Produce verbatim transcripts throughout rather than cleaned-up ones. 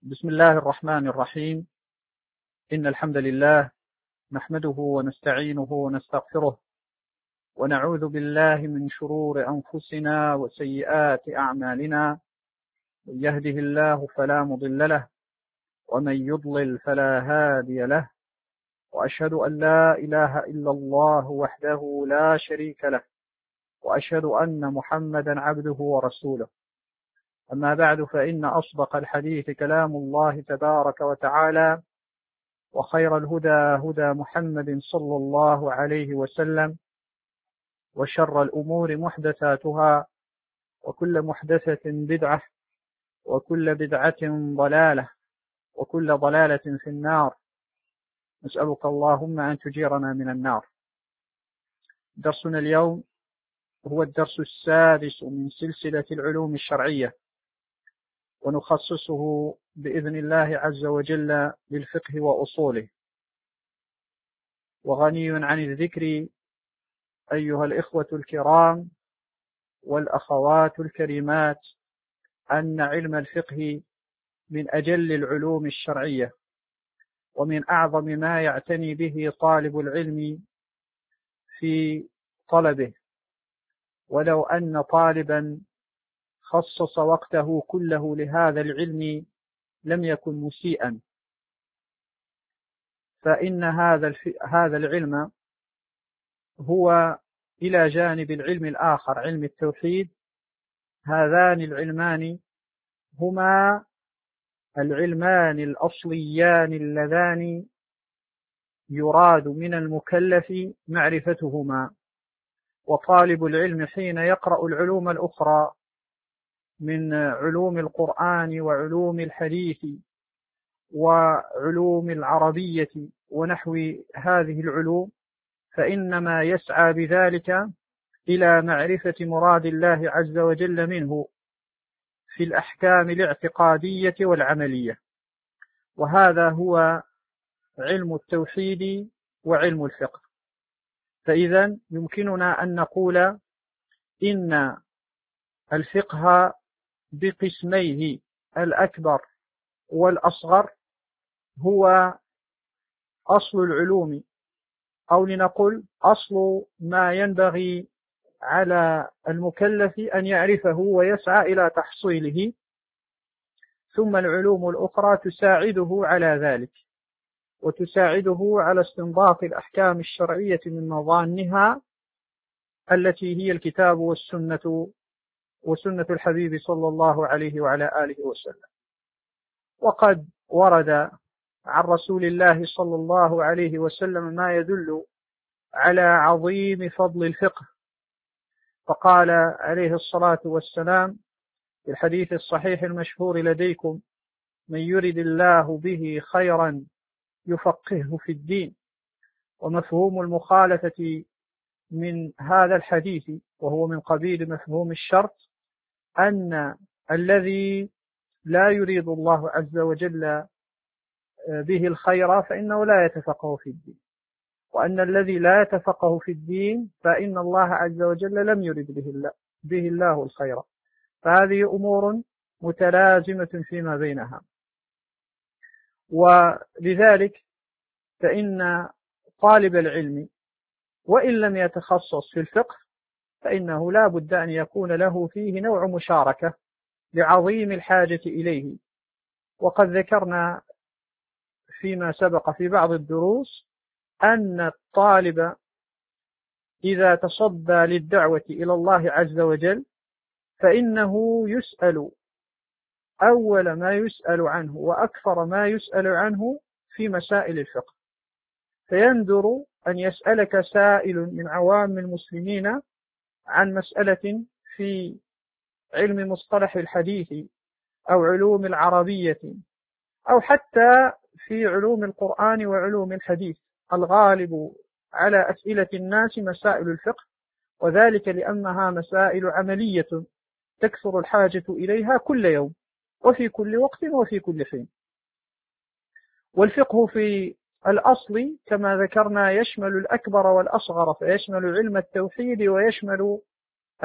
بسم الله الرحمن الرحيم. إن الحمد لله نحمده ونستعينه ونستغفره ونعوذ بالله من شرور أنفسنا وسيئات أعمالنا، من يهده الله فلا مضل له ومن يضلل فلا هادي له، وأشهد أن لا إله إلا الله وحده لا شريك له، وأشهد أن محمدا عبده ورسوله. أما بعد، فإن أصدق الحديث كلام الله تبارك وتعالى، وخير الهدى هدى محمد صلى الله عليه وسلم، وشر الأمور محدثاتها، وكل محدثة بدعة، وكل بدعة ضلالة، وكل ضلالة في النار. نسألك اللهم أن تجيرنا من النار. درسنا اليوم هو الدرس السادس من سلسلة العلوم الشرعية، ونخصصه بإذن الله عز وجل للفقه وأصوله. وغني عن الذكر أيها الإخوة الكرام والأخوات الكريمات أن علم الفقه من أجل العلوم الشرعية، ومن أعظم ما يعتني به طالب العلم في طلبه. ولو أن طالبا خصص وقته كله لهذا العلم لم يكن مسيئا، فإن هذا هذا العلم هو إلى جانب العلم الآخر، علم التوحيد. هذان العلمان هما العلمان الأصليان اللذان يراد من المكلف معرفتهما. وطالب العلم حين يقرأ العلوم الأخرى من علوم القرآن وعلوم الحديث وعلوم العربية ونحو هذه العلوم، فإنما يسعى بذلك إلى معرفة مراد الله عز وجل منه في الأحكام الاعتقادية والعملية. وهذا هو علم التوحيد وعلم الفقه. فإذا يمكننا أن نقول إن الفقه بقسميه الأكبر والأصغر هو أصل العلوم، أو لنقل أصل ما ينبغي على المكلف أن يعرفه ويسعى إلى تحصيله، ثم العلوم الأخرى تساعده على ذلك، وتساعده على استنباط الأحكام الشرعية من مظانها التي هي الكتاب والسنة وسنة الحبيب صلى الله عليه وعلى آله وسلم. وقد ورد عن رسول الله صلى الله عليه وسلم ما يدل على عظيم فضل الفقه، فقال عليه الصلاة والسلام في الحديث الصحيح المشهور لديكم: من يرد الله به خيرا يفقهه في الدين. ومفهوم المخالفة من هذا الحديث، وهو من قبيل مفهوم الشرط، أن الذي لا يريد الله عز وجل به الخير فإنه لا يتفقه في الدين، وأن الذي لا يتفقه في الدين فإن الله عز وجل لم يرد به الله, به الله الخير. فهذه أمور متلازمة فيما بينها. ولذلك فإن طالب العلم وإن لم يتخصص في الفقه فإنه لا بد أن يكون له فيه نوع مشاركة لعظيم الحاجة إليه. وقد ذكرنا فيما سبق في بعض الدروس أن الطالب إذا تصدى للدعوة إلى الله عز وجل فإنه يسأل أول ما يسأل عنه وأكثر ما يسأل عنه في مسائل الفقه. فيندر أن يسألك سائل من عوام المسلمين عن مسألة في علم مصطلح الحديث أو علوم العربية أو حتى في علوم القرآن وعلوم الحديث. الغالب على أسئلة الناس مسائل الفقه، وذلك لأنها مسائل عملية تكثر الحاجة إليها كل يوم وفي كل وقت وفي كل حين. والفقه في الأصل كما ذكرنا يشمل الأكبر والأصغر، فيشمل علم التوحيد ويشمل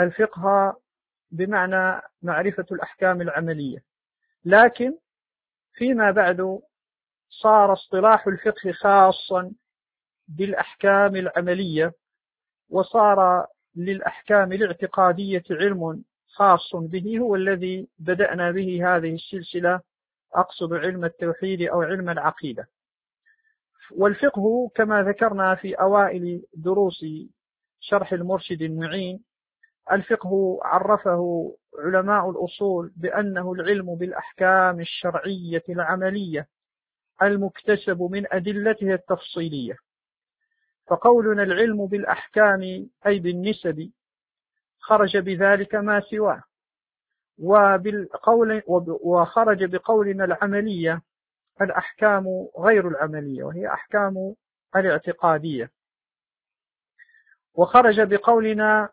الفقه بمعنى معرفة الأحكام العملية. لكن فيما بعد صار اصطلاح الفقه خاصا بالأحكام العملية، وصار للأحكام الاعتقادية علم خاص به، هو الذي بدأنا به هذه السلسلة، أقصد علم التوحيد أو علم العقيدة. والفقه كما ذكرنا في أوائل دروس شرح المرشد المعين، الفقه عرفه علماء الأصول بأنه العلم بالأحكام الشرعية العملية المكتسب من أدلته التفصيلية. فقولنا العلم بالأحكام أي بالنسب خرج بذلك ما سواه، وبالقول وخرج بقولنا العملية الأحكام غير العملية وهي أحكام الاعتقادية، وخرج بقولنا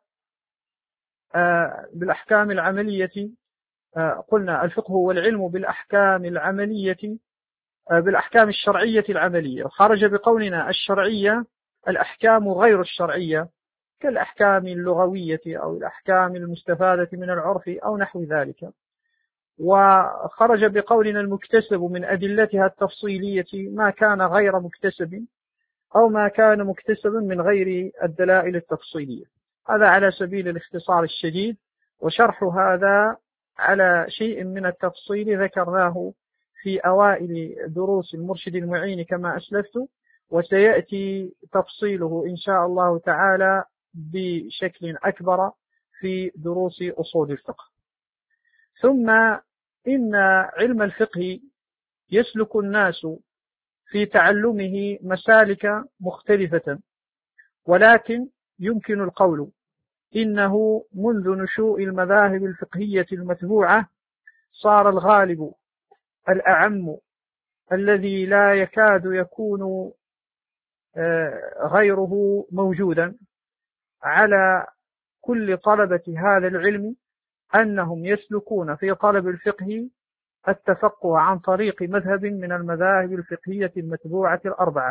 بالأحكام العملية قلنا الفقه هو العلم بالأحكام العملية بالأحكام الشرعية العملية، وخرج بقولنا الشرعية الأحكام غير الشرعية كالأحكام اللغوية أو الأحكام المستفادة من العرف أو نحو ذلك. وخرج بقولنا المكتسب من أدلتها التفصيلية ما كان غير مكتسب أو ما كان مكتسبا من غير الدلائل التفصيلية. هذا على سبيل الاختصار الشديد، وشرح هذا على شيء من التفصيل ذكرناه في أوائل دروس المرشد المعين كما أسلفت، وسيأتي تفصيله إن شاء الله تعالى بشكل أكبر في دروس أصول الفقه. ثم إن علم الفقه يسلك الناس في تعلمه مسالك مختلفة، ولكن يمكن القول إنه منذ نشوء المذاهب الفقهية المتبوعة صار الغالب الأعم الذي لا يكاد يكون غيره موجودا على كل طلبة هذا العلم أنهم يسلكون في طلب الفقه التفقه عن طريق مذهب من المذاهب الفقهية المتبوعة الأربعة،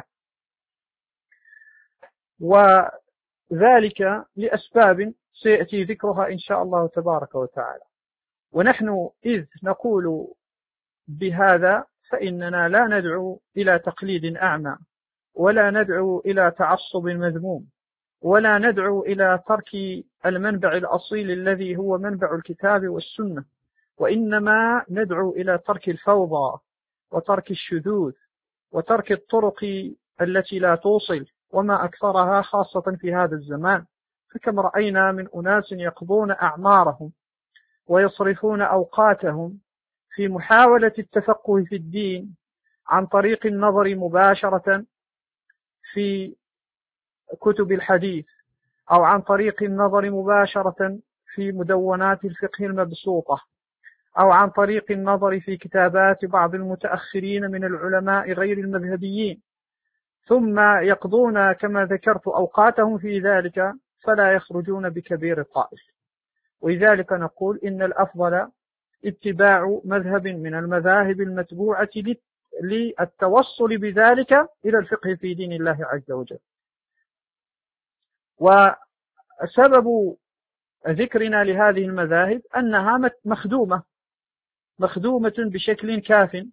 وذلك لأسباب سيأتي ذكرها إن شاء الله تبارك وتعالى. ونحن إذ نقول بهذا فإننا لا ندعو إلى تقليد أعمى، ولا ندعو إلى تعصب مذموم، ولا ندعو إلى ترك المنبع الأصيل الذي هو منبع الكتاب والسنة، وإنما ندعو إلى ترك الفوضى وترك الشذوذ وترك الطرق التي لا توصل وما أكثرها خاصة في هذا الزمان. فكم رأينا من أناس يقضون أعمارهم ويصرفون أوقاتهم في محاولة التفقه في الدين عن طريق النظر مباشرة في كتب الحديث، أو عن طريق النظر مباشرة في مدونات الفقه المبسوطة، أو عن طريق النظر في كتابات بعض المتأخرين من العلماء غير المذهبيين، ثم يقضون كما ذكرت أوقاتهم في ذلك فلا يخرجون بكبير الطائف. ولذلك نقول إن الأفضل اتباع مذهب من المذاهب المتبوعة للتوصل بذلك إلى الفقه في دين الله عز وجل. وسبب ذكرنا لهذه المذاهب أنها مخدومة مخدومة بشكل كاف،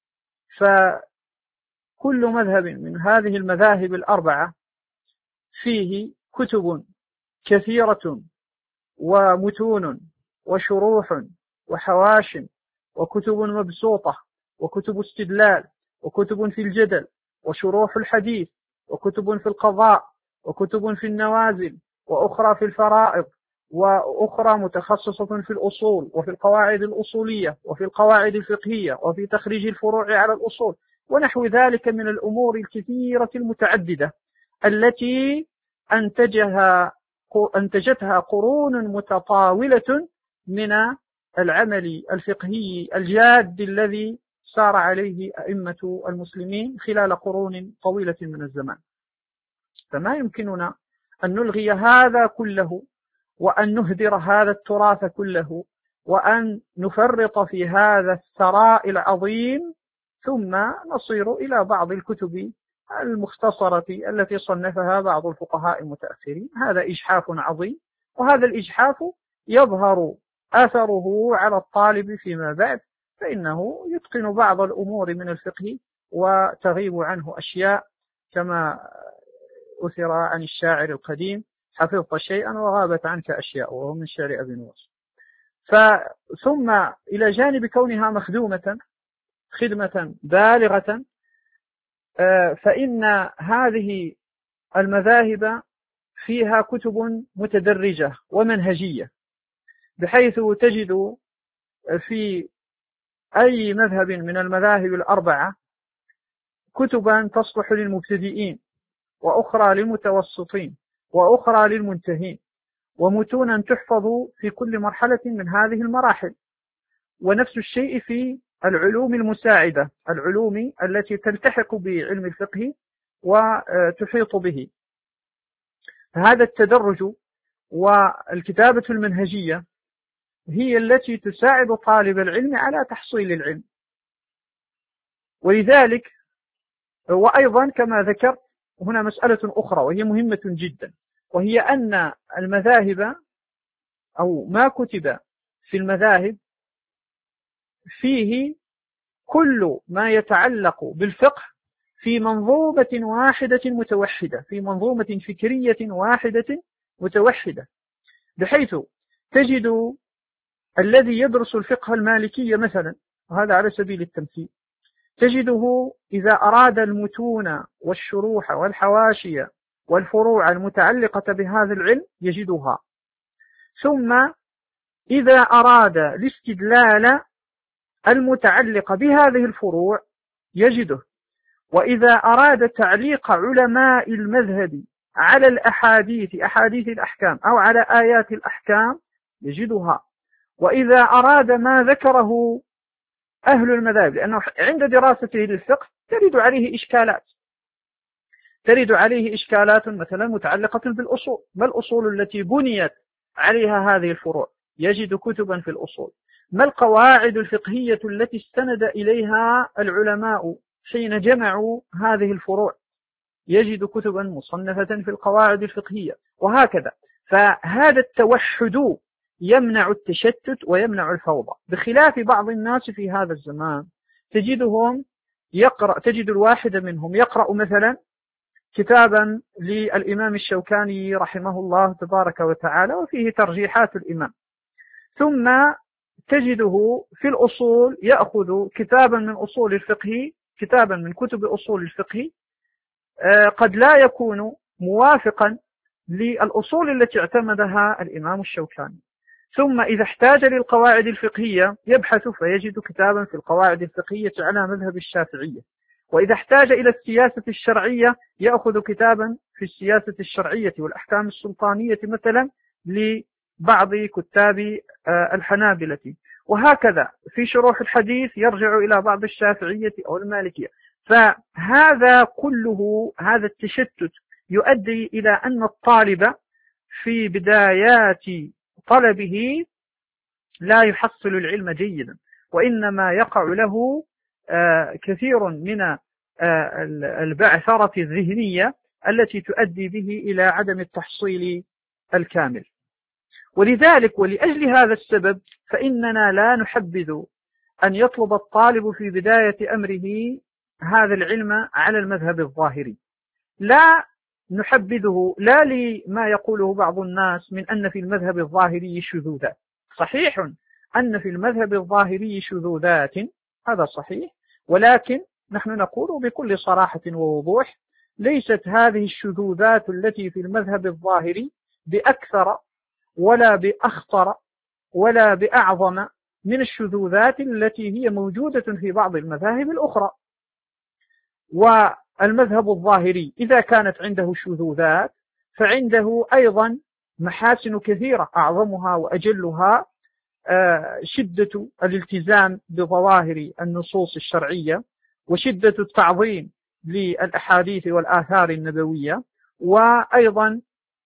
فكل مذهب من هذه المذاهب الأربعة فيه كتب كثيرة ومتون وشروح وحواش وكتب مبسوطة وكتب استدلال وكتب في الجدل وشروح الحديث وكتب في القضاء وكتب في النوازل وأخرى في الفرائض وأخرى متخصصة في الأصول وفي القواعد الأصولية وفي القواعد الفقهية وفي تخريج الفروع على الأصول ونحو ذلك من الأمور الكثيرة المتعددة التي أنتجها أنتجتها قرون متطاولة من العمل الفقهي الجاد الذي سار عليه أئمة المسلمين خلال قرون طويلة من الزمان. فما يمكننا أن نلغي هذا كله وأن نهدر هذا التراث كله وأن نفرط في هذا الثراء العظيم ثم نصير إلى بعض الكتب المختصرة التي صنفها بعض الفقهاء المتأخرين. هذا إجحاف عظيم، وهذا الإجحاف يظهر أثره على الطالب فيما بعد، فإنه يتقن بعض الأمور من الفقه وتغيب عنه أشياء، كما أثر عن الشاعر القديم: حفظت شيئا وغابت عنك أشياء، وهو من شعر أبي نواس. ثم إلى جانب كونها مخدومة خدمة بالغة، فإن هذه المذاهب فيها كتب متدرجة ومنهجية، بحيث تجد في أي مذهب من المذاهب الأربعة كتبا تصلح للمبتدئين، وأخرى للمتوسطين، وأخرى للمنتهين، ومتونا تحفظ في كل مرحلة من هذه المراحل. ونفس الشيء في العلوم المساعدة، العلوم التي تلتحق بعلم الفقه وتحيط به. هذا التدرج والكتابة المنهجية هي التي تساعد طالب العلم على تحصيل العلم. ولذلك وأيضا كما ذكرت هنا مسألة أخرى وهي مهمة جدا، وهي أن المذاهب أو ما كتب في المذاهب فيه كل ما يتعلق بالفقه في منظومة واحدة متوحدة، في منظومة فكرية واحدة متوحدة، بحيث تجد الذي يدرس الفقه المالكي مثلا، وهذا على سبيل التمثيل، تجده إذا أراد المتون والشروح والحواشي والفروع المتعلقة بهذا العلم يجدها، ثم إذا أراد الاستدلال المتعلق بهذه الفروع يجده، وإذا أراد تعليق علماء المذهب على الأحاديث أحاديث الأحكام أو على آيات الأحكام يجدها، وإذا أراد ما ذكره أهل المذاهب، لأنه عند دراسته للفقه ترد عليه إشكالات ترد عليه إشكالات مثلا متعلقة بالأصول، ما الأصول التي بنيت عليها هذه الفروع؟ يجد كتبا في الأصول. ما القواعد الفقهية التي استند إليها العلماء حين جمعوا هذه الفروع؟ يجد كتبا مصنفة في القواعد الفقهية، وهكذا. فهذا التوحد يمنع التشتت ويمنع الفوضى، بخلاف بعض الناس في هذا الزمان تجدهم يقرأ تجد الواحد منهم يقرأ مثلا كتابا للإمام الشوكاني رحمه الله تبارك وتعالى وفيه ترجيحات الإمام، ثم تجده في الأصول يأخذ كتابا من أصول الفقه كتابا من كتب أصول الفقه قد لا يكون موافقا للأصول التي اعتمدها الإمام الشوكاني، ثم إذا احتاج للقواعد الفقهية يبحث فيجد كتابا في القواعد الفقهية على مذهب الشافعية، وإذا احتاج إلى السياسة الشرعية يأخذ كتابا في السياسة الشرعية والأحكام السلطانية مثلا لبعض كتاب الحنابلة، وهكذا في شروح الحديث يرجع إلى بعض الشافعية أو المالكية. فهذا كله هذا التشتت يؤدي إلى أن الطالب في بدايات طلبه لا يحصل العلم جيدا، وإنما يقع له كثير من البعثرة الذهنية التي تؤدي به إلى عدم التحصيل الكامل. ولذلك ولأجل هذا السبب فإننا لا نحبذ أن يطلب الطالب في بداية أمره هذا العلم على المذهب الظاهري، لا نحبذه لا لما يقوله بعض الناس من أن في المذهب الظاهري شذوذات. صحيح أن في المذهب الظاهري شذوذات، هذا صحيح، ولكن نحن نقول بكل صراحة ووضوح ليست هذه الشذوذات التي في المذهب الظاهري بأكثر ولا بأخطر ولا بأعظم من الشذوذات التي هي موجودة في بعض المذاهب الأخرى. والمذهب الظاهري إذا كانت عنده شذوذات فعنده أيضا محاسن كثيرة، أعظمها وأجلها شدة الالتزام بظواهر النصوص الشرعية، وشدة التعظيم للأحاديث والآثار النبوية، وأيضا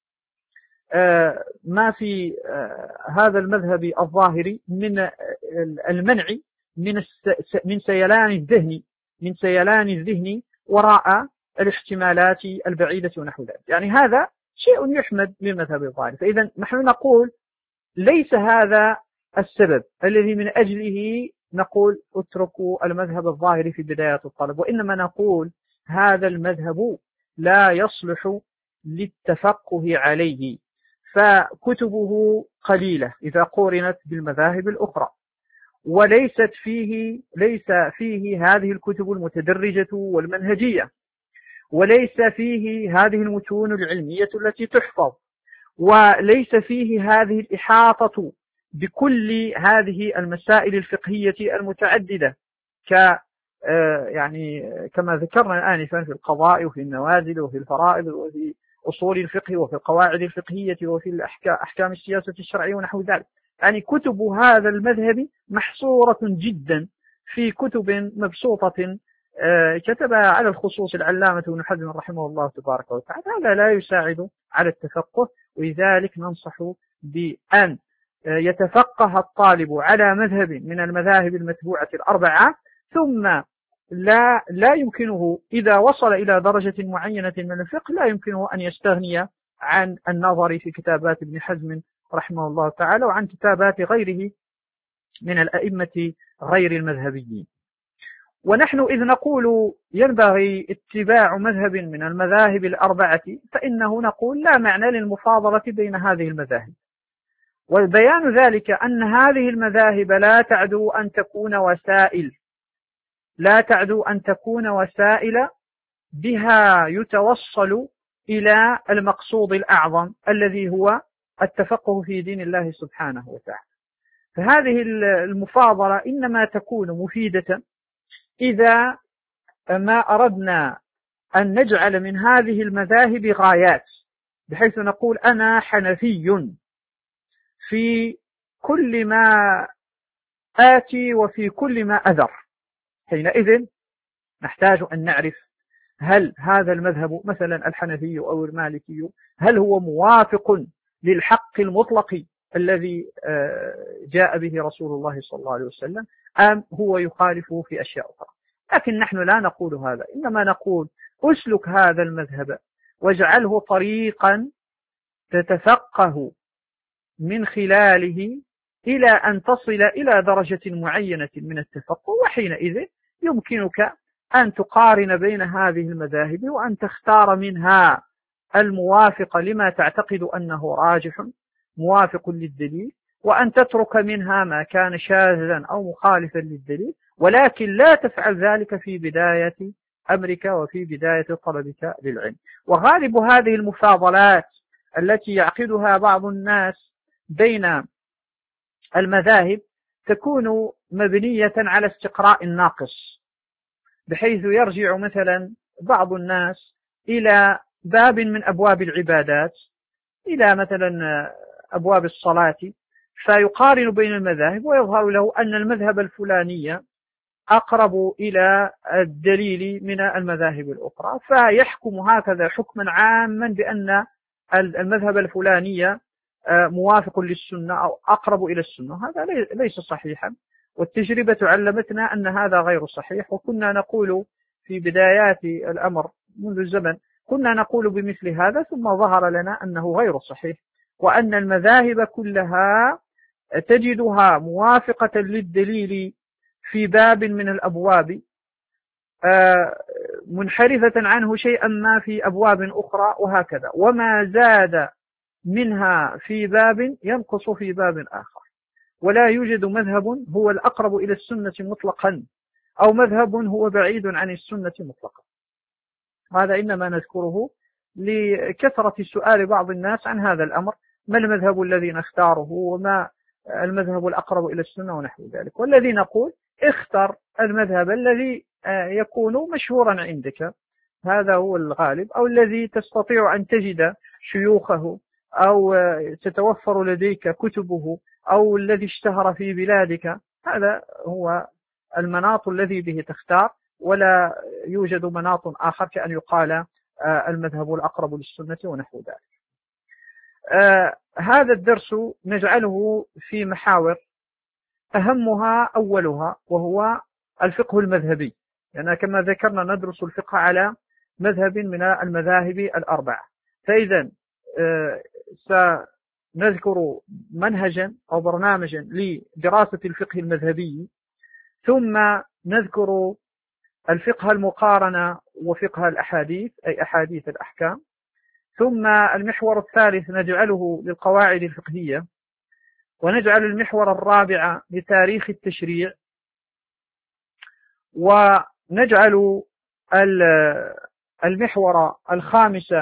ما في هذا المذهب الظاهري من المنع من من سيلان الذهن من سيلان الذهن وراء الاحتمالات البعيدة ونحو ذلك. يعني هذا شيء يحمد للمذهب الظاهري. فإذا نحن نقول ليس هذا السبب الذي من أجله نقول اتركوا المذهب الظاهري في بداية الطلب، وإنما نقول هذا المذهب لا يصلح للتفقه عليه، فكتبه قليلة إذا قورنت بالمذاهب الأخرى، وليست فيه ليس فيه هذه الكتب المتدرجة والمنهجية، وليس فيه هذه المتون العلمية التي تحفظ، وليس فيه هذه الإحاطة بكل هذه المسائل الفقهية المتعددة ك يعني كما ذكرنا آنفا في القضاء وفي النوازل وفي الفرائض وفي أصول الفقه وفي القواعد الفقهية وفي أحكام السياسة الشرعية ونحو ذلك. يعني كتب هذا المذهب محصورة جدا في كتب مبسوطة كتبها على الخصوص العلامة ابن حزم رحمه الله تبارك وتعالى. هذا لا يساعد على التفقه، ولذلك ننصح بأن يتفقه الطالب على مذهب من المذاهب المتبوعة الأربعة، ثم لا لا يمكنه إذا وصل إلى درجة معينة من الفقه لا يمكنه أن يستغني عن النظر في كتابات ابن حزم رحمه الله تعالى وعن كتابات غيره من الأئمة غير المذهبيين. ونحن إذ نقول ينبغي اتباع مذهب من المذاهب الأربعة فإنه نقول لا معنى للمفاضلة بين هذه المذاهب، والبيان ذلك أن هذه المذاهب لا تعدو أن تكون وسائل لا تعدو أن تكون وسائل بها يتوصل إلى المقصود الأعظم الذي هو التفقه في دين الله سبحانه وتعالى. فهذه المفاضلة إنما تكون مفيدة إذا ما أردنا أن نجعل من هذه المذاهب غايات، بحيث نقول أنا حنفي في كل ما آتي وفي كل ما أذر. حينئذ نحتاج أن نعرف هل هذا المذهب مثلا الحنفي أو المالكي هل هو موافق للحق المطلق الذي جاء به رسول الله صلى الله عليه وسلم أم هو يخالفه في أشياء أخرى. لكن نحن لا نقول هذا، إنما نقول أسلك هذا المذهب واجعله طريقا تتفقه من خلاله إلى أن تصل إلى درجة معينة من التفقه، وحينئذ يمكنك أن تقارن بين هذه المذاهب وأن تختار منها الموافق لما تعتقد أنه راجح موافق للدليل، وأن تترك منها ما كان شاذا أو مخالفا للدليل، ولكن لا تفعل ذلك في بداية أمرك وفي بداية طلبك للعلم. وغالب هذه المفاضلات التي يعقدها بعض الناس بين المذاهب تكون مبنية على استقراء الناقص، بحيث يرجع مثلا بعض الناس إلى باب من أبواب العبادات، إلى مثلا أبواب الصلاة، فيقارن بين المذاهب ويظهر له أن المذهب الفلاني أقرب إلى الدليل من المذاهب الأخرى، فيحكم هكذا حكما عاما بأن المذهب الفلاني موافق للسنة أو أقرب إلى السنة. هذا ليس صحيحا، والتجربة علمتنا أن هذا غير صحيح. وكنا نقول في بدايات الأمر منذ الزمن كنا نقول بمثل هذا، ثم ظهر لنا أنه غير صحيح، وأن المذاهب كلها تجدها موافقة للدليل في باب من الأبواب، منحرفة عنه شيئا ما في أبواب أخرى، وهكذا، وما زاد منها في باب ينقص في باب آخر. ولا يوجد مذهب هو الأقرب إلى السنة مطلقا أو مذهب هو بعيد عن السنة مطلقا. هذا إنما نذكره لكثرة سؤال بعض الناس عن هذا الأمر، ما المذهب الذي نختاره وما المذهب الأقرب إلى السنة ونحو ذلك. والذي نقول اختر المذهب الذي يكون مشهورا عندك، هذا هو الغالب، أو الذي تستطيع أن تجد شيوخه أو تتوفر لديك كتبه أو الذي اشتهر في بلادك. هذا هو المناط الذي به تختار، ولا يوجد مناط آخر كأن يقال المذهب الأقرب للسنة ونحو ذلك. هذا الدرس نجعله في محاور، أهمها أولها وهو الفقه المذهبي، لأن يعني كما ذكرنا ندرس الفقه على مذهب من المذاهب الأربعة. فإذا سنذكر منهجا أو برنامجا لدراسة الفقه المذهبي ثم نذكر الفقه المقارنة وفقه الأحاديث أي أحاديث الأحكام. ثم المحور الثالث نجعله للقواعد الفقهية، ونجعل المحور الرابع لتاريخ التشريع، ونجعل المحور الخامس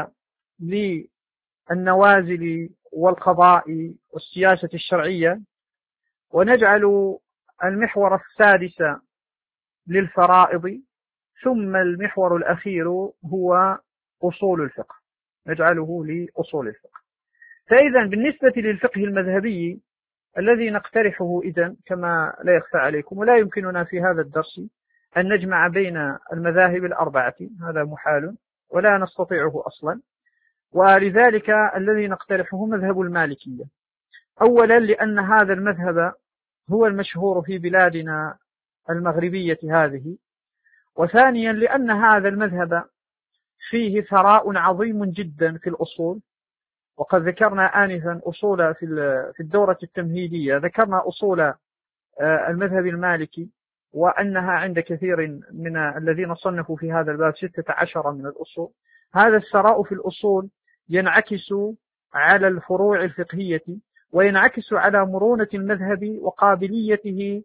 للنوازل والقضاء والسياسة الشرعية، ونجعل المحور السادس للفرائض، ثم المحور الأخير هو أصول الفقه، نجعله لأصول الفقه. فإذا بالنسبة للفقه المذهبي الذي نقترحه إذن كما لا يخفى عليكم، ولا يمكننا في هذا الدرس أن نجمع بين المذاهب الأربعة، هذا محال ولا نستطيعه أصلا، ولذلك الذي نقترحه مذهب المالكية، أولا لأن هذا المذهب هو المشهور في بلادنا المغربية هذه، وثانيا لأن هذا المذهب فيه ثراء عظيم جدا في الأصول، وقد ذكرنا آنفا أصول في الدورة التمهيدية، ذكرنا أصول المذهب المالكي وأنها عند كثير من الذين صنفوا في هذا الباب ستة عشر من الأصول. هذا الثراء في الأصول ينعكس على الفروع الفقهية، وينعكس على مرونة المذهب وقابليته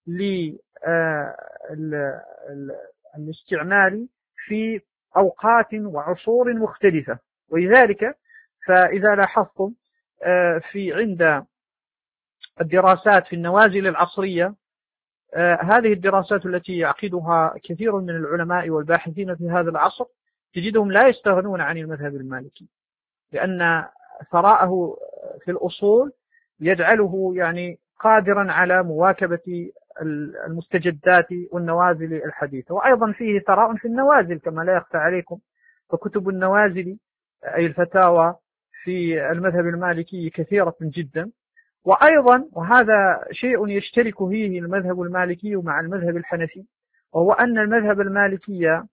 للاستعمال في أوقات وعصور مختلفة. ولذلك فإذا لاحظتم في عند الدراسات في النوازل العصرية، هذه الدراسات التي يعقدها كثير من العلماء والباحثين في هذا العصر تجدهم لا يستغنون عن المذهب المالكي، لأن ثراءه في الأصول يجعله يعني قادرا على مواكبة المستجدات والنوازل الحديثة. وأيضا فيه ثراء في النوازل كما لا يخفى عليكم، فكتب النوازل أي الفتاوى في المذهب المالكي كثيرة جدا. وأيضا وهذا شيء يشترك فيه المذهب المالكي مع المذهب الحنفي، وهو أن المذهب المالكي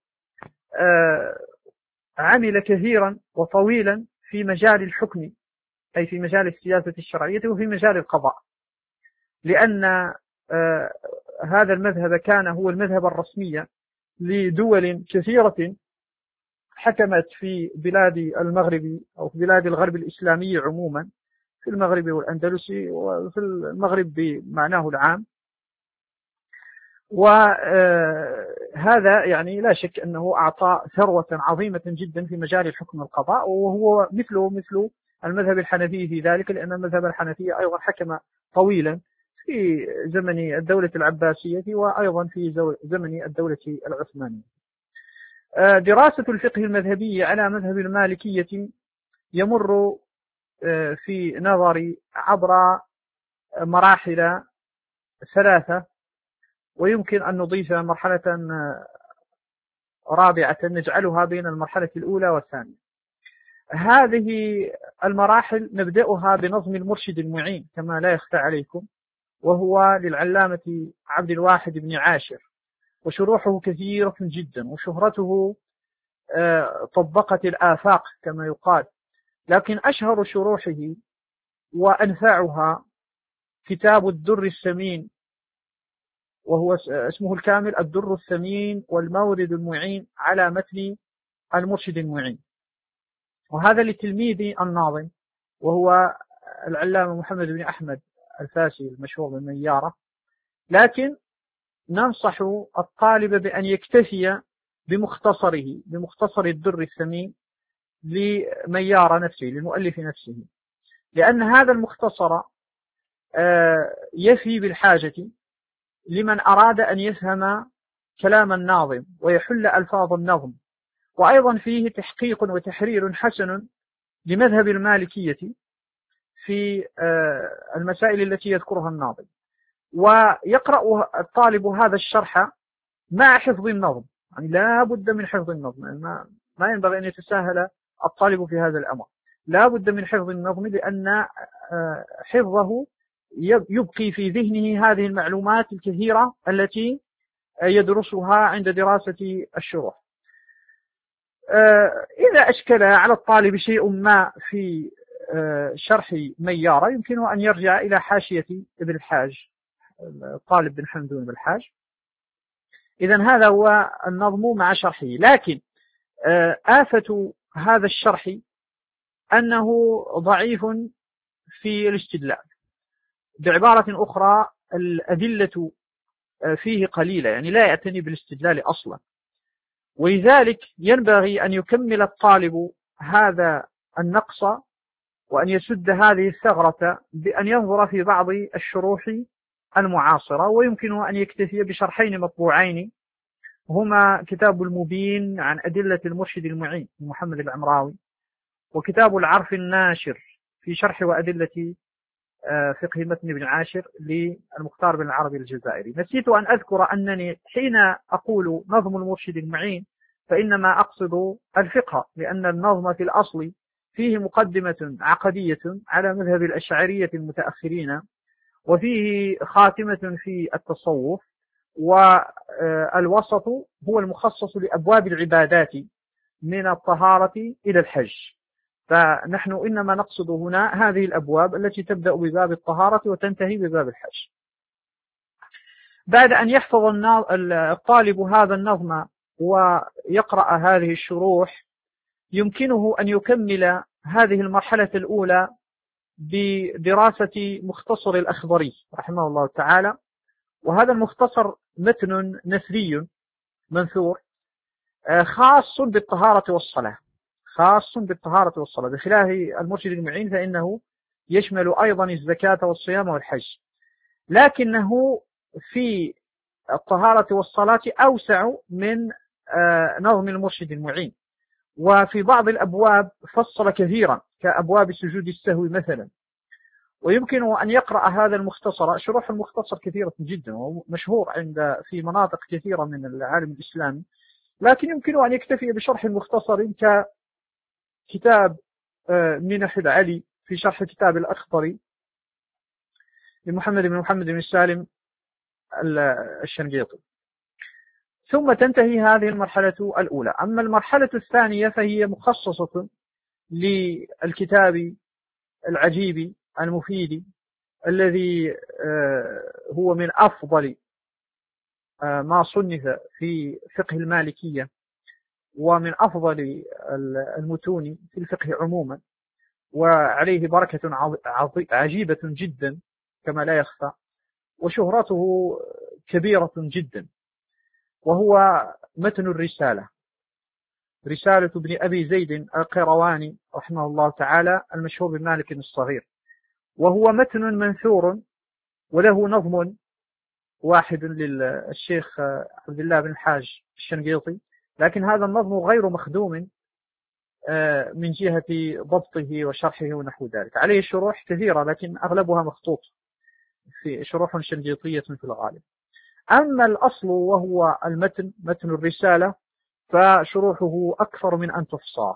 عمل كثيرا وطويلا في مجال الحكم أي في مجال السياسة الشرعية وفي مجال القضاء، لأن هذا المذهب كان هو المذهب الرسمي لدول كثيرة حكمت في بلاد المغرب أو في بلاد الغرب الإسلامي عموما، في المغرب والأندلسي وفي المغرب بمعناه العام. وهذا يعني لا شك أنه أعطى ثروة عظيمة جدا في مجال الحكم والقضاء، وهو مثله مثل المذهب الحنفي في ذلك، لأن المذهب الحنفي أيضا حكم طويلا في زمن الدولة العباسية وأيضا في زمن الدولة العثمانية. دراسة الفقه المذهبي على مذهب المالكية يمر في نظري عبر مراحل ثلاثة، ويمكن أن نضيف مرحلة رابعة نجعلها بين المرحلة الأولى والثانية. هذه المراحل نبدأها بنظم المرشد المعين كما لا يخفى عليكم، وهو للعلامة عبد الواحد بن عاشر، وشروحه كثيرة جدا وشهرته طبقت الآفاق كما يقال، لكن أشهر شروحه وأنفعها كتاب الدر الثمين، وهو اسمه الكامل الدر الثمين والمورد المعين على متن المرشد المعين، وهذا لتلميذ الناظم وهو العلامة محمد بن أحمد الفاسي المشهور بالميارة. لكن ننصح الطالب بأن يكتفي بمختصره بمختصر الدر الثمين لميارة نفسه للمؤلف نفسه، لأن هذا المختصر يفي بالحاجة لمن أراد أن يفهم كلام الناظم ويحل ألفاظ النظم، وأيضا فيه تحقيق وتحرير حسن لمذهب المالكية في المسائل التي يذكرها الناظم، ويقرأ الطالب هذا الشرح مع حفظ النظم، يعني لا بد من حفظ النظم، ما, ما ينبغي أن يتساهل الطالب في هذا الأمر، لا بد من حفظ النظم، لأن حفظه يبقي في ذهنه هذه المعلومات الكثيرة التي يدرسها عند دراسة الشروح. إذا أشكل على الطالب شيء ما في شرح ميارة يمكنه أن يرجع إلى حاشية ابن الحاج، طالب بن حمدون بالحاج، إذن هذا هو النظم مع شرحه. لكن آفة هذا الشرح أنه ضعيف في الاستدلال. بعبارة أخرى الأدلة فيه قليلة، يعني لا يعتني بالاستدلال أصلا. ولذلك ينبغي أن يكمل الطالب هذا النقص وأن يسد هذه الثغرة بأن ينظر في بعض الشروح المعاصرة، ويمكن أن يكتفي بشرحين مطبوعين هما كتاب المبين عن أدلة المرشد المعين محمد العمراوي، وكتاب العرف الناشر في شرح وأدلة فقه متن ابن عاشر للمختار بن العربي الجزائري. نسيت أن أذكر أنني حين أقول نظم المرشد المعين فإنما أقصد الفقه، لأن النظم في الأصل فيه مقدمة عقدية على مذهب الأشعرية المتأخرين، وفيه خاتمة في التصوف، والوسط هو المخصص لأبواب العبادات من الطهارة إلى الحج. فنحن إنما نقصد هنا هذه الأبواب التي تبدأ بباب الطهارة وتنتهي بباب الحج. بعد أن يحفظ الطالب هذا النظم ويقرأ هذه الشروح، يمكنه أن يكمل هذه المرحلة الأولى بدراسة مختصر الأخضري رحمه الله تعالى. وهذا المختصر متن نثري منثور خاص بالطهارة والصلاة، خاص بالطهارة والصلاة، بخلاف المرشد المعين فإنه يشمل أيضا الزكاة والصيام والحج، لكنه في الطهارة والصلاة أوسع من نظم المرشد المعين. وفي بعض الأبواب فصل كثيرا كأبواب سجود السهو مثلا. ويمكن أن يقرأ هذا المختصر، شروح المختصر كثيرة جدا ومشهور عند في مناطق كثيرة من العالم الإسلامي، لكن يمكن أن يكتفي بشرح المختصر ككتاب منح العلي في شرح كتاب الأخضري لمحمد بن محمد بن سالم الشنقيطي. ثم تنتهي هذه المرحلة الأولى. أما المرحلة الثانية فهي مخصصة للكتاب العجيب المفيد الذي هو من أفضل ما صنف في فقه المالكية ومن أفضل المتون في الفقه عموما، وعليه بركة عجيبة جدا كما لا يخفى، وشهرته كبيرة جدا، وهو متن الرسالة، رسالة ابن أبي زيد القيرواني رحمه الله تعالى المشهور بمالك الصغير. وهو متن منثور وله نظم واحد للشيخ عبد الله بن الحاج الشنقيطي، لكن هذا النظم غير مخدوم من جهة ضبطه وشرحه ونحو ذلك. عليه شروح كثيرة لكن أغلبها مخطوط في شروح شنقيطية في الغالب. أما الأصل وهو المتن متن الرسالة فشروحه أكثر من أن تحصى،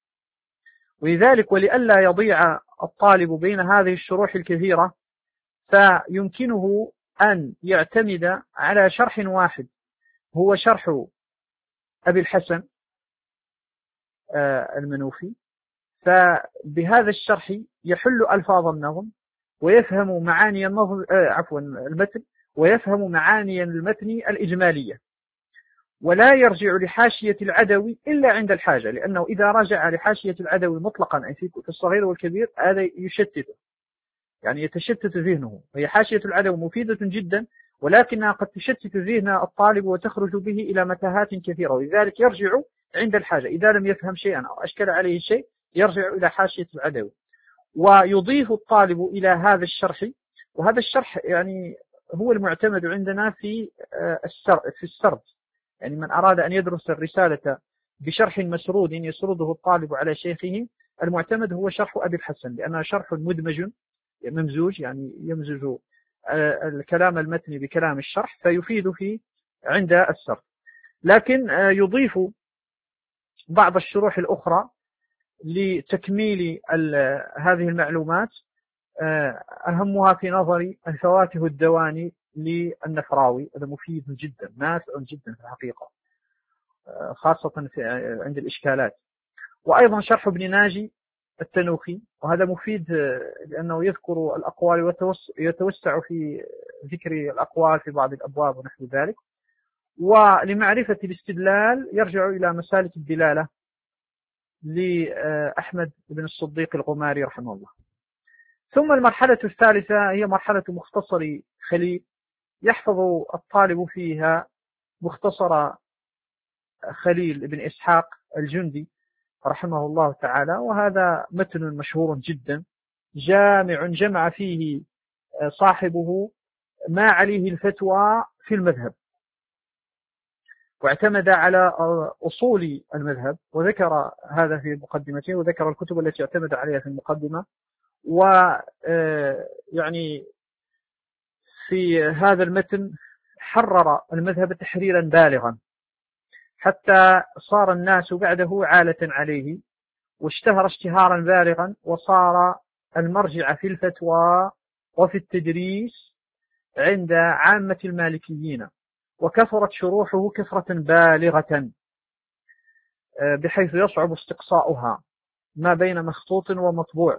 ولذلك ولئلا يضيع الطالب بين هذه الشروح الكثيرة فيمكنه أن يعتمد على شرح واحد هو شرح أبي الحسن المنوفي. فبهذا الشرح يحل ألفاظ النظم ويفهم معاني النظم عفوا المتن ويفهم معاني المتن الإجمالية، ولا يرجع لحاشية العدوي إلا عند الحاجة، لأنه إذا رجع لحاشية العدوي مطلقا في الصغير والكبير هذا يشتته، يعني يتشتت ذهنه. وهي حاشية العدوي مفيدة جدا ولكنها قد تشتت ذهن الطالب وتخرج به إلى متاهات كثيرة، ولذلك يرجع عند الحاجة إذا لم يفهم شيئا أو أشكل عليه شيء يرجع إلى حاشية العدوي ويضيف الطالب إلى هذا الشرح. وهذا الشرح يعني هو المعتمد عندنا في في السرد، يعني من أراد أن يدرس الرسالة بشرح مسرود يسرده الطالب على شيخه المعتمد هو شرح أبي الحسن، لأنه شرح مدمج ممزوج، يعني يمزج الكلام المتني بكلام الشرح فيفيد في عند السرد. لكن يضيف بعض الشروح الأخرى لتكميل هذه المعلومات، أهمها في نظري الفواكه الدواني للنفراوي، هذا مفيد جدا نافع جدا في الحقيقة خاصة في عند الإشكالات. وأيضا شرح ابن ناجي التنوخي، وهذا مفيد لأنه يذكر الأقوال ويتوسع في ذكر الأقوال في بعض الأبواب ونحو ذلك. ولمعرفة الاستدلال يرجع إلى مسالك الدلالة لأحمد بن الصديق الغماري رحمه الله. ثم المرحلة الثالثة هي مرحلة مختصر خليل، يحفظ الطالب فيها مختصر خليل بن إسحاق الجندي رحمه الله تعالى، وهذا متن مشهور جدا جامع جمع فيه صاحبه ما عليه الفتوى في المذهب، واعتمد على أصول المذهب، وذكر هذا في مقدمته، وذكر الكتب التي اعتمد عليها في المقدمة. ويعني في هذا المتن حرر المذهب تحريرا بالغا، حتى صار الناس بعده عالة عليه، واشتهر اشتهارا بالغا، وصار المرجع في الفتوى وفي التدريس عند عامة المالكيين، وكثرت شروحه كثرة بالغة بحيث يصعب استقصاؤها ما بين مخطوط ومطبوع،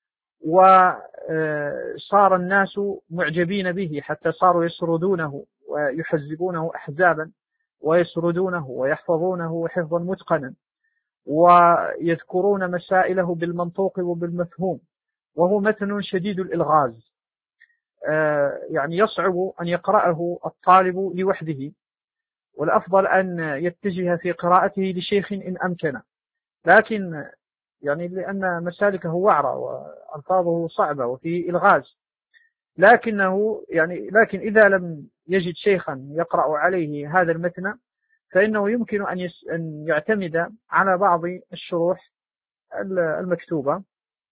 وصار الناس معجبين به حتى صاروا يسردونه ويحزبونه أحزابا، ويسردونه ويحفظونه حفظا متقنا، ويذكرون مسائله بالمنطوق وبالمفهوم، وهو متن شديد الإلغاز، يعني يصعب أن يقرأه الطالب لوحده، والأفضل أن يتجه في قراءته لشيخ إن أمكن، لكن يعني لأن مسالكه وعرة وألفاظه صعبة وفيه إلغاز، لكنه يعني لكن إذا لم يجد شيخا يقرأ عليه هذا المتن فإنه يمكن أن, يس أن يعتمد على بعض الشروح المكتوبة.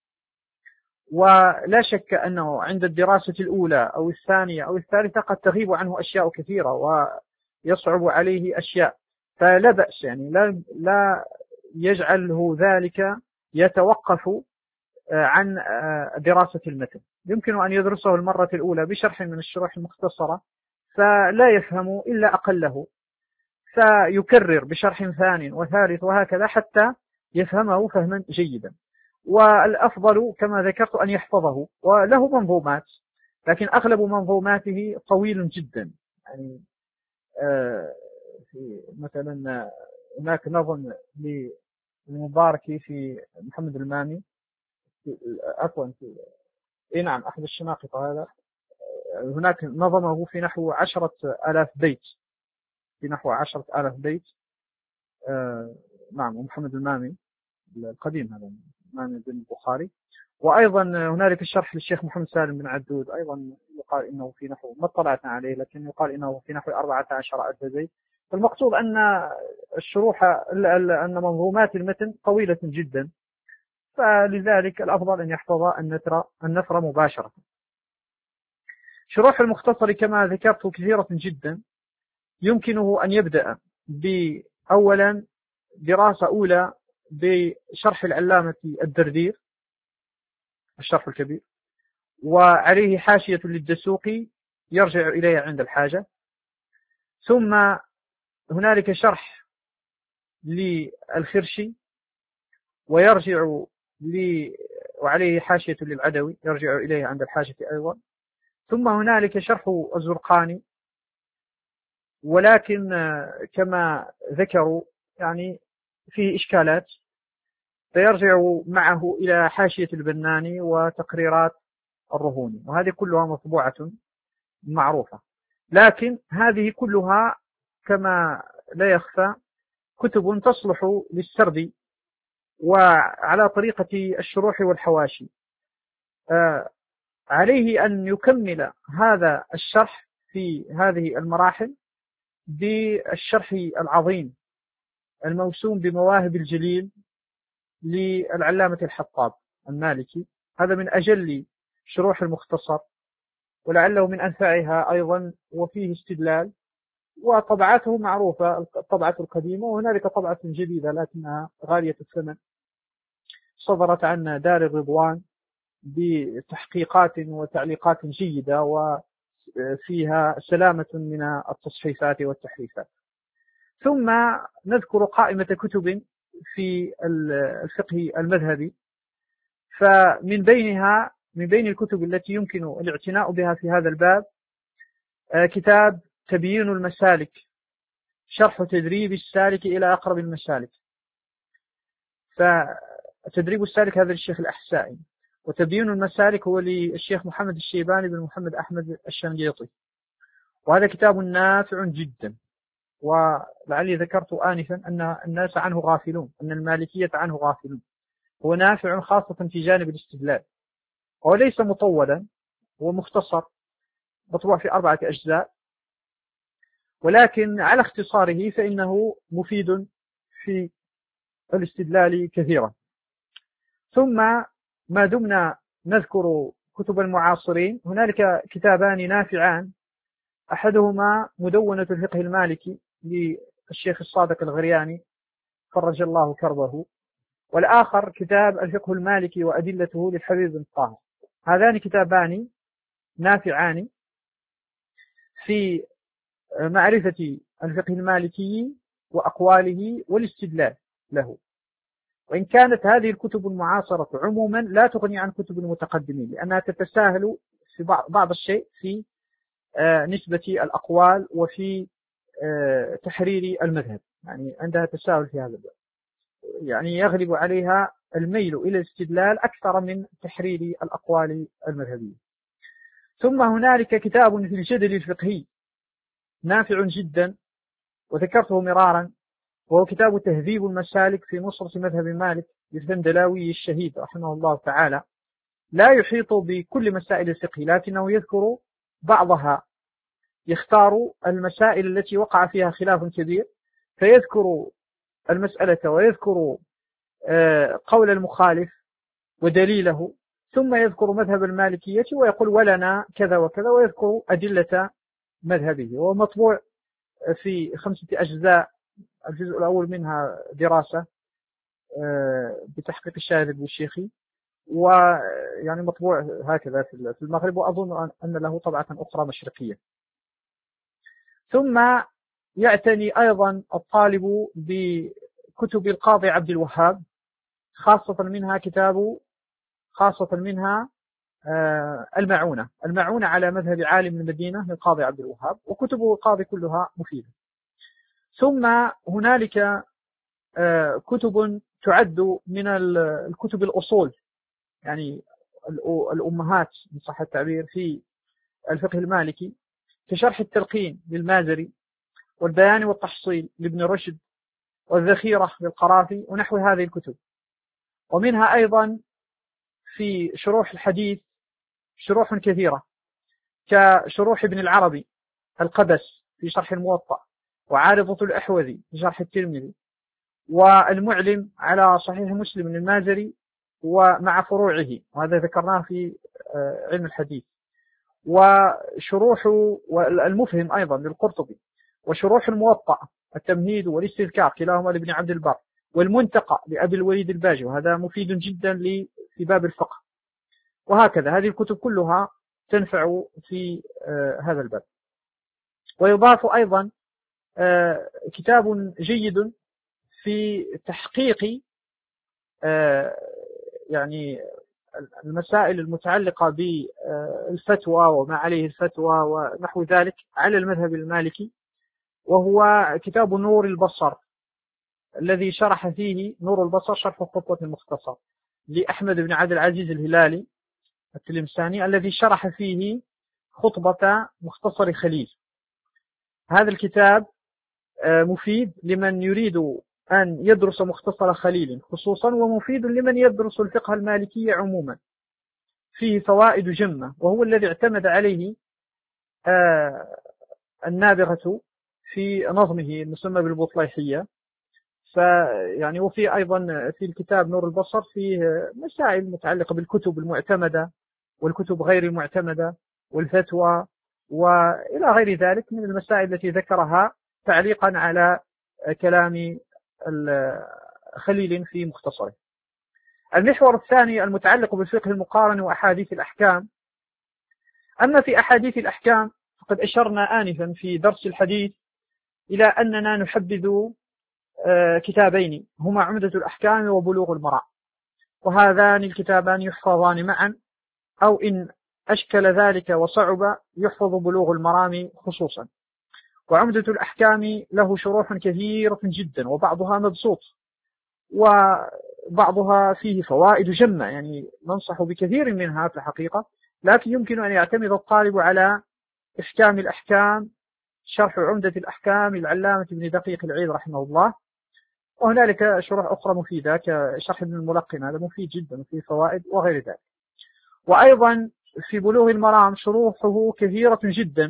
ولا شك أنه عند الدراسة الأولى أو الثانية أو الثالثة قد تغيب عنه أشياء كثيرة ويصعب عليه أشياء، فلا بأس، يعني لا, لا يجعله ذلك يتوقف عن دراسة المتن، يمكن أن يدرسه المرة الأولى بشرح من الشروح المختصرة فلا يفهم إلا أقله، فيكرر بشرح ثاني وثالث وهكذا حتى يفهمه فهما جيدا. والأفضل كما ذكرت أن يحفظه، وله منظومات، لكن أغلب منظوماته طويل جدا، يعني آه في مثلا هناك نظم للمباركي في محمد المامي، عفوا اي نعم أحد الشناقطة، هذا هناك نظمه في نحو عشرة آلاف بيت، في نحو عشرة آلاف بيت آه نعم، ومحمد المامي القديم هذا المامي بن البخاري. وأيضا هنالك الشرح للشيخ محمد سالم بن عدود، أيضا يقال إنه في نحو، ما اطلعنا عليه لكن يقال إنه في نحو أربعة عشر ألف بيت. فالمقصود أن الشروح أن منظومات المتن طويلة جدا، فلذلك الأفضل أن يحفظ النثر النثر مباشرة. شروح المختصر كما ذكرت كثيرة جدا، يمكنه أن يبدأ بأولا دراسة أولى بشرح العلامة الدردير الشرح الكبير، وعليه حاشية للدسوقي يرجع إليها عند الحاجة. ثم هنالك شرح للخرشي ويرجع لي وعليه حاشية للعدوي يرجع إليها عند الحاجة أيضا. ثم هنالك شرح الزرقاني، ولكن كما ذكروا يعني فيه إشكالات، فيرجع معه إلى حاشية البناني وتقريرات الرهوني، وهذه كلها مطبوعة معروفة. لكن هذه كلها كما لا يخفى كتب تصلح للسرد وعلى طريقة الشروح والحواشي. آه عليه أن يكمل هذا الشرح في هذه المراحل بالشرح العظيم الموسوم بمواهب الجليل للعلامة الحطاب المالكي، هذا من أجل شروح المختصر ولعله من أنفعها أيضا، وفيه استدلال، وطبعته معروفة الطبعة القديمة، وهنالك طبعة جديدة لكنها غالية الثمن صدرت عن دار الرضوان بتحقيقات وتعليقات جيدة، وفيها سلامة من التصحيفات والتحريفات. ثم نذكر قائمة كتب في الفقه المذهبي، فمن بينها من بين الكتب التي يمكن الاعتناء بها في هذا الباب كتاب تبيين المسالك شرح تدريب السالك إلى أقرب المسالك. فتدريب السالك هذا للشيخ الأحسائي، وتبيين المسالك هو للشيخ محمد الشيباني بن محمد أحمد الشنقيطي، وهذا كتاب نافع جدا. ولعلي ذكرت آنفا أن الناس عنه غافلون، أن المالكية عنه غافلون. هو نافع خاصة في جانب الاستدلال، هو ليس مطولا، هو مختصر مطبوع في أربعة أجزاء، ولكن على اختصاره فإنه مفيد في الاستدلال كثيرا. ثم ما دمنا نذكر كتب المعاصرين، هنالك كتابان نافعان، أحدهما مدونة الفقه المالكي للشيخ الصادق الغرياني فرج الله كربه، والآخر كتاب الفقه المالكي وأدلته للحبيب بن طاهر. هذان كتابان نافعان في معرفة الفقه المالكي وأقواله والاستدلال له، وإن كانت هذه الكتب المعاصرة عموما لا تغني عن كتب المتقدمين، لأنها تتساهل في بعض الشيء في نسبة الأقوال وفي تحرير المذهب، يعني عندها تساهل في هذا الباب، يعني يغلب عليها الميل إلى الاستدلال أكثر من تحرير الأقوال المذهبية. ثم هنالك كتاب في الجدل الفقهي نافع جدا وذكرته مرارا، وهو كتاب تهذيب المسالك في نصرة مذهب مالك للفندلاوي الشهيد رحمه الله تعالى. لا يحيط بكل مسائل الفقه، لكنه يذكر بعضها، يختار المسائل التي وقع فيها خلاف كبير فيذكر المسألة ويذكر قول المخالف ودليله، ثم يذكر مذهب المالكية ويقول ولنا كذا وكذا، ويذكر أدلة مذهبه. هو مطبوع في خمسة أجزاء، الجزء الأول منها دراسة بتحقيق الشاهد البوشيخي، ويعني مطبوع هكذا في المغرب، وأظن أن له طبعة أخرى مشرقية. ثم يعتني أيضا الطالب بكتب القاضي عبد الوهاب، خاصة منها كتاب خاصة منها المعونة المعونة على مذهب عالم المدينة للقاضي عبد الوهاب، وكتب القاضي كلها مفيدة. ثم هنالك كتب تعد من الكتب الأصول، يعني الأمهات إن صح التعبير، في الفقه المالكي، كشرح التلقين للمازري، والبيان والتحصيل لابن رشد، والذخيرة للقرافي، ونحو هذه الكتب. ومنها أيضا في شروح الحديث شروح كثيرة، كشروح ابن العربي القبس في شرح الموطأ، وعارضة الأحوذي في شرح الترمذي، والمعلم على صحيح مسلم المازري ومع فروعه، وهذا ذكرناه في علم الحديث، وشروح المفهم أيضا للقرطبي، وشروح الموطأ التمهيد والاستذكار كلاهما لابن عبد البر، والمنتقى لأبي الوليد الباجي، وهذا مفيد جدا في باب الفقه. وهكذا هذه الكتب كلها تنفع في هذا الباب. ويضاف أيضا كتاب جيد في تحقيق يعني المسائل المتعلقة بالفتوى وما عليه الفتوى ونحو ذلك على المذهب المالكي، وهو كتاب نور البصر الذي شرح فيه نور البصر شرح الخطوة المختصر لأحمد بن عبد العزيز الهلالي التلمساني، الذي شرح فيه خطبة مختصر خليل. هذا الكتاب مفيد لمن يريد أن يدرس مختصر خليل خصوصا، ومفيد لمن يدرس الفقه المالكي عموما، فيه فوائد جمة، وهو الذي اعتمد عليه النابغة في نظمه المسمى بالبطليحية. فيعني وفي أيضا في الكتاب نور البصر فيه مسائل متعلقة بالكتب المعتمدة والكتب غير المعتمدة والفتوى وإلى غير ذلك من المسائل التي ذكرها تعليقا على كلام خليل في مختصره. المحور الثاني المتعلق بالفقه المقارن وأحاديث الأحكام. أما في أحاديث الأحكام فقد أشرنا آنفا في درس الحديث إلى أننا نحبذ كتابين هما عمدة الأحكام وبلوغ المرام، وهذان الكتابان يحفظان معا، أو إن أشكل ذلك وصعب يحفظ بلوغ المرام خصوصا. وعمدة الأحكام له شروح كثيرة جدا، وبعضها مبسوط وبعضها فيه فوائد جمة، يعني ننصح بكثير منها في الحقيقة، لكن يمكن أن يعتمد الطالب على إحكام الأحكام، شرح عمدة الأحكام للعلامة ابن دقيق العيد رحمه الله. وهنالك شروح أخرى مفيدة كشرح ابن الملقن، هذا مفيد جدا وفيه فوائد وغير ذلك. وأيضا في بلوغ المرام شروحه كثيرة جدا،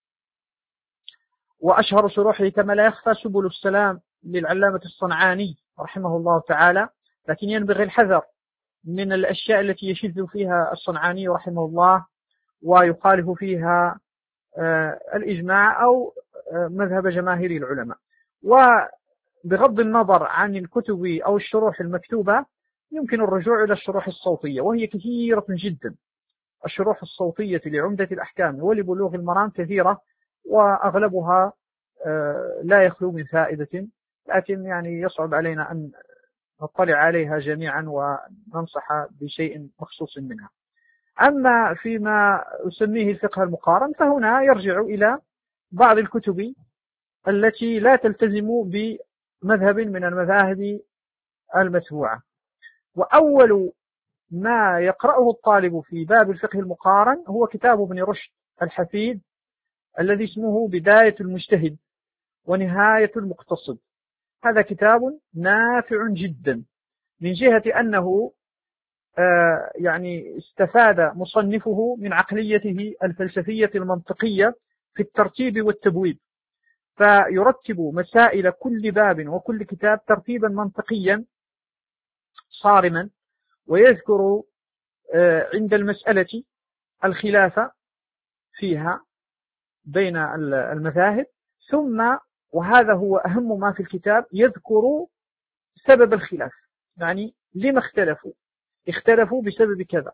وأشهر شروحه كما لا يخفى سبل السلام للعلامة الصنعاني رحمه الله تعالى، لكن ينبغي الحذر من الأشياء التي يشذ فيها الصنعاني رحمه الله ويخالف فيها الإجماع أو مذهب جماهير العلماء. وبغض النظر عن الكتب أو الشروح المكتوبة يمكن الرجوع إلى الشروح الصوتية، وهي كثيرة جدا. الشروح الصوتية لعمدة الأحكام ولبلوغ المرام كثيرة، وأغلبها لا يخلو من فائدة، لكن يعني يصعب علينا أن نطلع عليها جميعا وننصح بشيء مخصوص منها. أما فيما أسميه الفقه المقارن فهنا يرجع إلى بعض الكتب التي لا تلتزم بمذهب من المذاهب المتبوعة. وأول ما يقرأه الطالب في باب الفقه المقارن هو كتاب ابن رشد الحفيد الذي اسمه بداية المجتهد ونهاية المقتصد. هذا كتاب نافع جدا من جهة أنه آه يعني استفاد مصنفه من عقليته الفلسفية المنطقية في الترتيب والتبويب، فيرتب مسائل كل باب وكل كتاب ترتيبا منطقيا صارما، ويذكر آه عند المسألة الخلاف فيها بين المذاهب، ثم وهذا هو أهم ما في الكتاب يذكر سبب الخلاف، يعني لما اختلفوا اختلفوا بسبب كذا.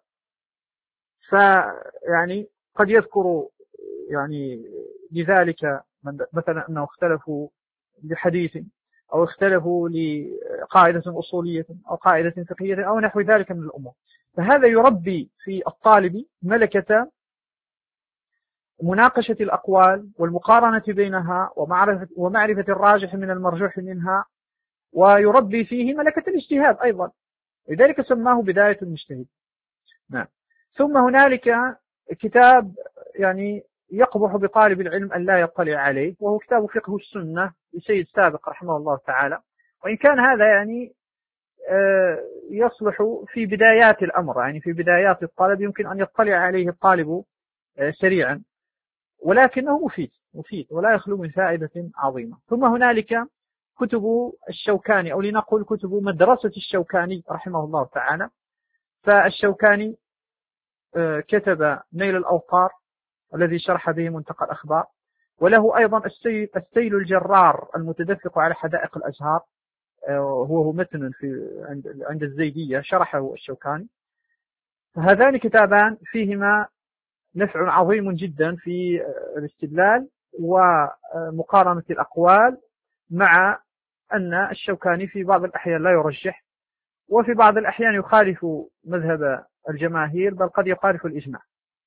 فيعني قد يذكر يعني لذلك مثلا أنه اختلفوا لحديث أو اختلفوا لقاعدة أصولية أو قاعدة فقهية أو نحو ذلك من الأمور. فهذا يربي في الطالب ملكة مناقشة الأقوال والمقارنة بينها ومعرفة, ومعرفة الراجح من المرجوح منها، ويربي فيه ملكة الاجتهاد أيضا، لذلك سماه بداية المجتهد. نعم. ثم هنالك كتاب يعني يقبح بطالب العلم أن لا يطلع عليه، وهو كتاب فقه السنة لسيد سابق رحمه الله تعالى، وإن كان هذا يعني يصلح في بدايات الأمر، يعني في بدايات الطلب يمكن أن يطلع عليه الطالب سريعا، ولكنه مفيد مفيد ولا يخلو من فائدة عظيمة. ثم هنالك كتب الشوكاني، أو لنقل كتب مدرسة الشوكاني رحمه الله تعالى. فالشوكاني كتب نيل الأوطار الذي شرح به منتقى الأخبار، وله أيضا السيل الجرار المتدفق على حدائق الأزهار، هو متن في عند الزيدية شرحه الشوكاني. فهذان كتابان فيهما نفع عظيم جدا في الاستدلال ومقارنة الأقوال، مع أن الشوكاني في بعض الأحيان لا يرجح، وفي بعض الأحيان يخالف مذهب الجماهير، بل قد يخالف الإجماع.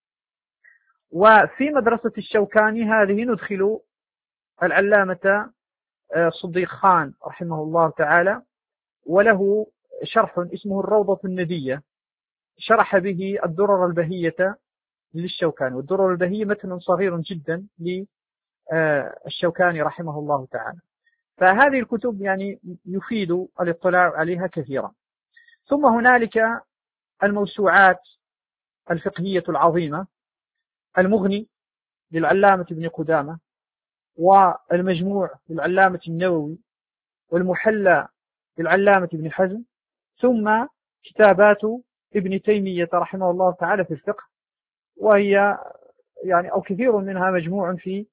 وفي مدرسة الشوكاني هذه ندخل العلامة صديق خان رحمه الله تعالى، وله شرح اسمه الروضة الندية، شرح به الدرر البهية للشوكاني، والدرر البهية متن صغير جدا للشوكاني رحمه الله تعالى. فهذه الكتب يعني يفيد الاطلاع عليها كثيرا. ثم هنالك الموسوعات الفقهية العظيمة، المغني للعلامة ابن قدامة، والمجموع للعلامة النووي، والمحلى للعلامة ابن حزم، ثم كتابات ابن تيمية رحمه الله تعالى في الفقه، وهي يعني أو كثير منها مجموع في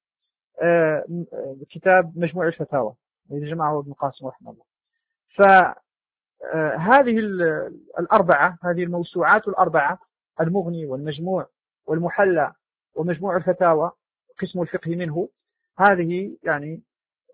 كتاب مجموع الفتاوى الذي جمعه ابن قاسم رحمه الله. فهذه الأربعة، هذه الموسوعات الأربعة، المغني والمجموع والمحلى ومجموع الفتاوى قسم الفقه منه، هذه يعني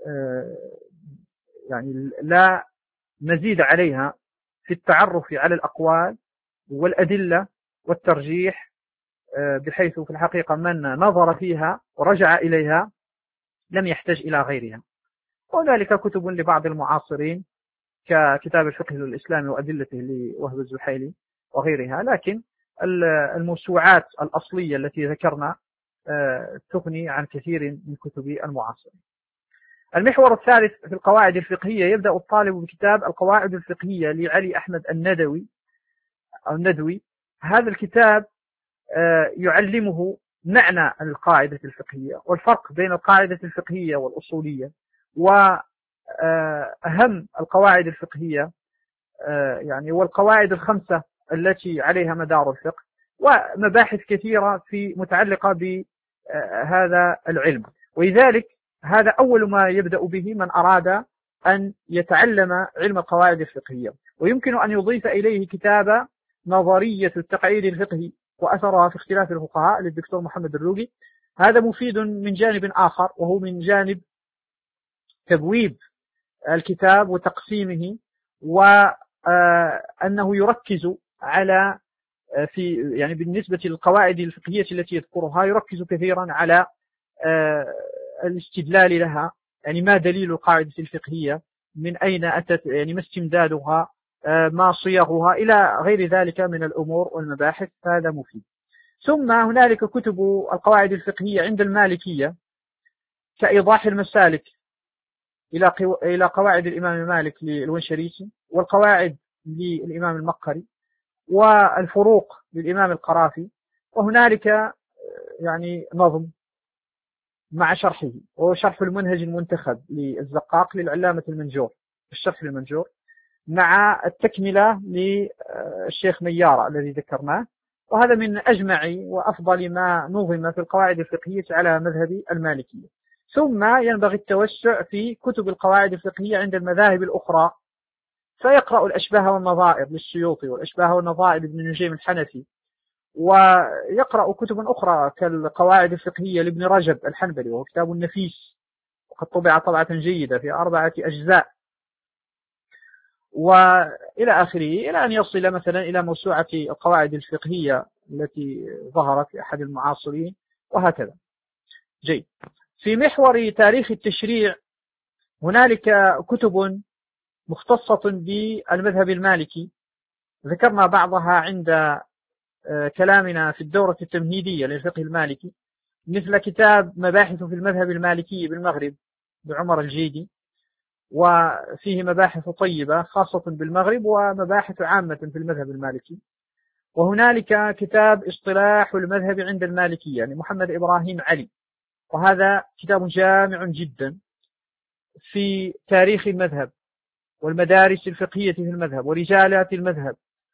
يعني لا مزيد عليها في التعرف على الأقوال والأدلة والترجيح، بحيث في الحقيقة من نظر فيها ورجع إليها لم يحتاج إلى غيرها. وذلك كتب لبعض المعاصرين ككتاب الفقه الإسلامي وأدلته لوهب الزحيلي وغيرها، لكن الموسوعات الأصلية التي ذكرنا تغني عن كثير من كتب المعاصرين. المحور الثالث في القواعد الفقهية، يبدأ الطالب بكتاب القواعد الفقهية لعلي أحمد الندوي الندوي. هذا الكتاب يعلمه معنى القاعدة الفقهية والفرق بين القاعدة الفقهية والأصولية، وأهم القواعد الفقهية يعني والقواعد الخمسة التي عليها مدار الفقه، ومباحث كثيرة في متعلقة بهذا العلم. ولذلك هذا أول ما يبدأ به من أراد أن يتعلم علم القواعد الفقهية. ويمكن أن يضيف إليه كتاب نظرية التقعيد الفقهي وأثرها في اختلاف الفقهاء للدكتور محمد الروقي. هذا مفيد من جانب آخر، وهو من جانب تبويب الكتاب وتقسيمه، وأنه يركز على في يعني بالنسبة للقواعد الفقهية التي يذكرها يركز كثيرا على الاستدلال لها، يعني ما دليل القاعدة الفقهية، من أين أتت، يعني ما استمدادها، ما صيغها، إلى غير ذلك من الأمور والمباحث. هذا مفيد. ثم هنالك كتب القواعد الفقهية عند المالكية كإيضاح المسالك إلى إلى قواعد الإمام مالك للونشريسي، والقواعد للإمام المقري، والفروق للإمام القرافي. وهنالك يعني نظم مع شرحه، وهو شرح المنهج المنتخب للزقاق للعلامة المنجور، الشرح المنجور، مع التكملة للشيخ ميارة الذي ذكرناه. وهذا من أجمع وأفضل ما نظم في القواعد الفقهية على مذهب المالكية. ثم ينبغي التوسع في كتب القواعد الفقهية عند المذاهب الأخرى، فيقرأ الأشباه والنظائر للسيوطي والأشباه والنظائر لابن نجيم الحنفي، ويقرأ كتبا أخرى كالقواعد الفقهية لابن رجب الحنبلي، وهو كتاب نفيس وقد طبع طبعة جيدة في أربعة أجزاء، وإلى آخره، إلى أن يصل مثلا إلى موسوعة القواعد الفقهية التي ظهرت في أحد المعاصرين، وهكذا. جيد. في محور تاريخ التشريع هنالك كتب مختصة بالمذهب المالكي، ذكرنا بعضها عند كلامنا في الدورة التمهيدية للفقه المالكي، مثل كتاب مباحث في المذهب المالكي بالمغرب بعمر الجيدي، وفيه مباحث طيبة خاصة بالمغرب ومباحث عامة في المذهب المالكي. وهنالك كتاب اصطلاح المذهب عند المالكية يعني محمد إبراهيم علي، وهذا كتاب جامع جدا في تاريخ المذهب والمدارس الفقهية في المذهب ورجالات المذهب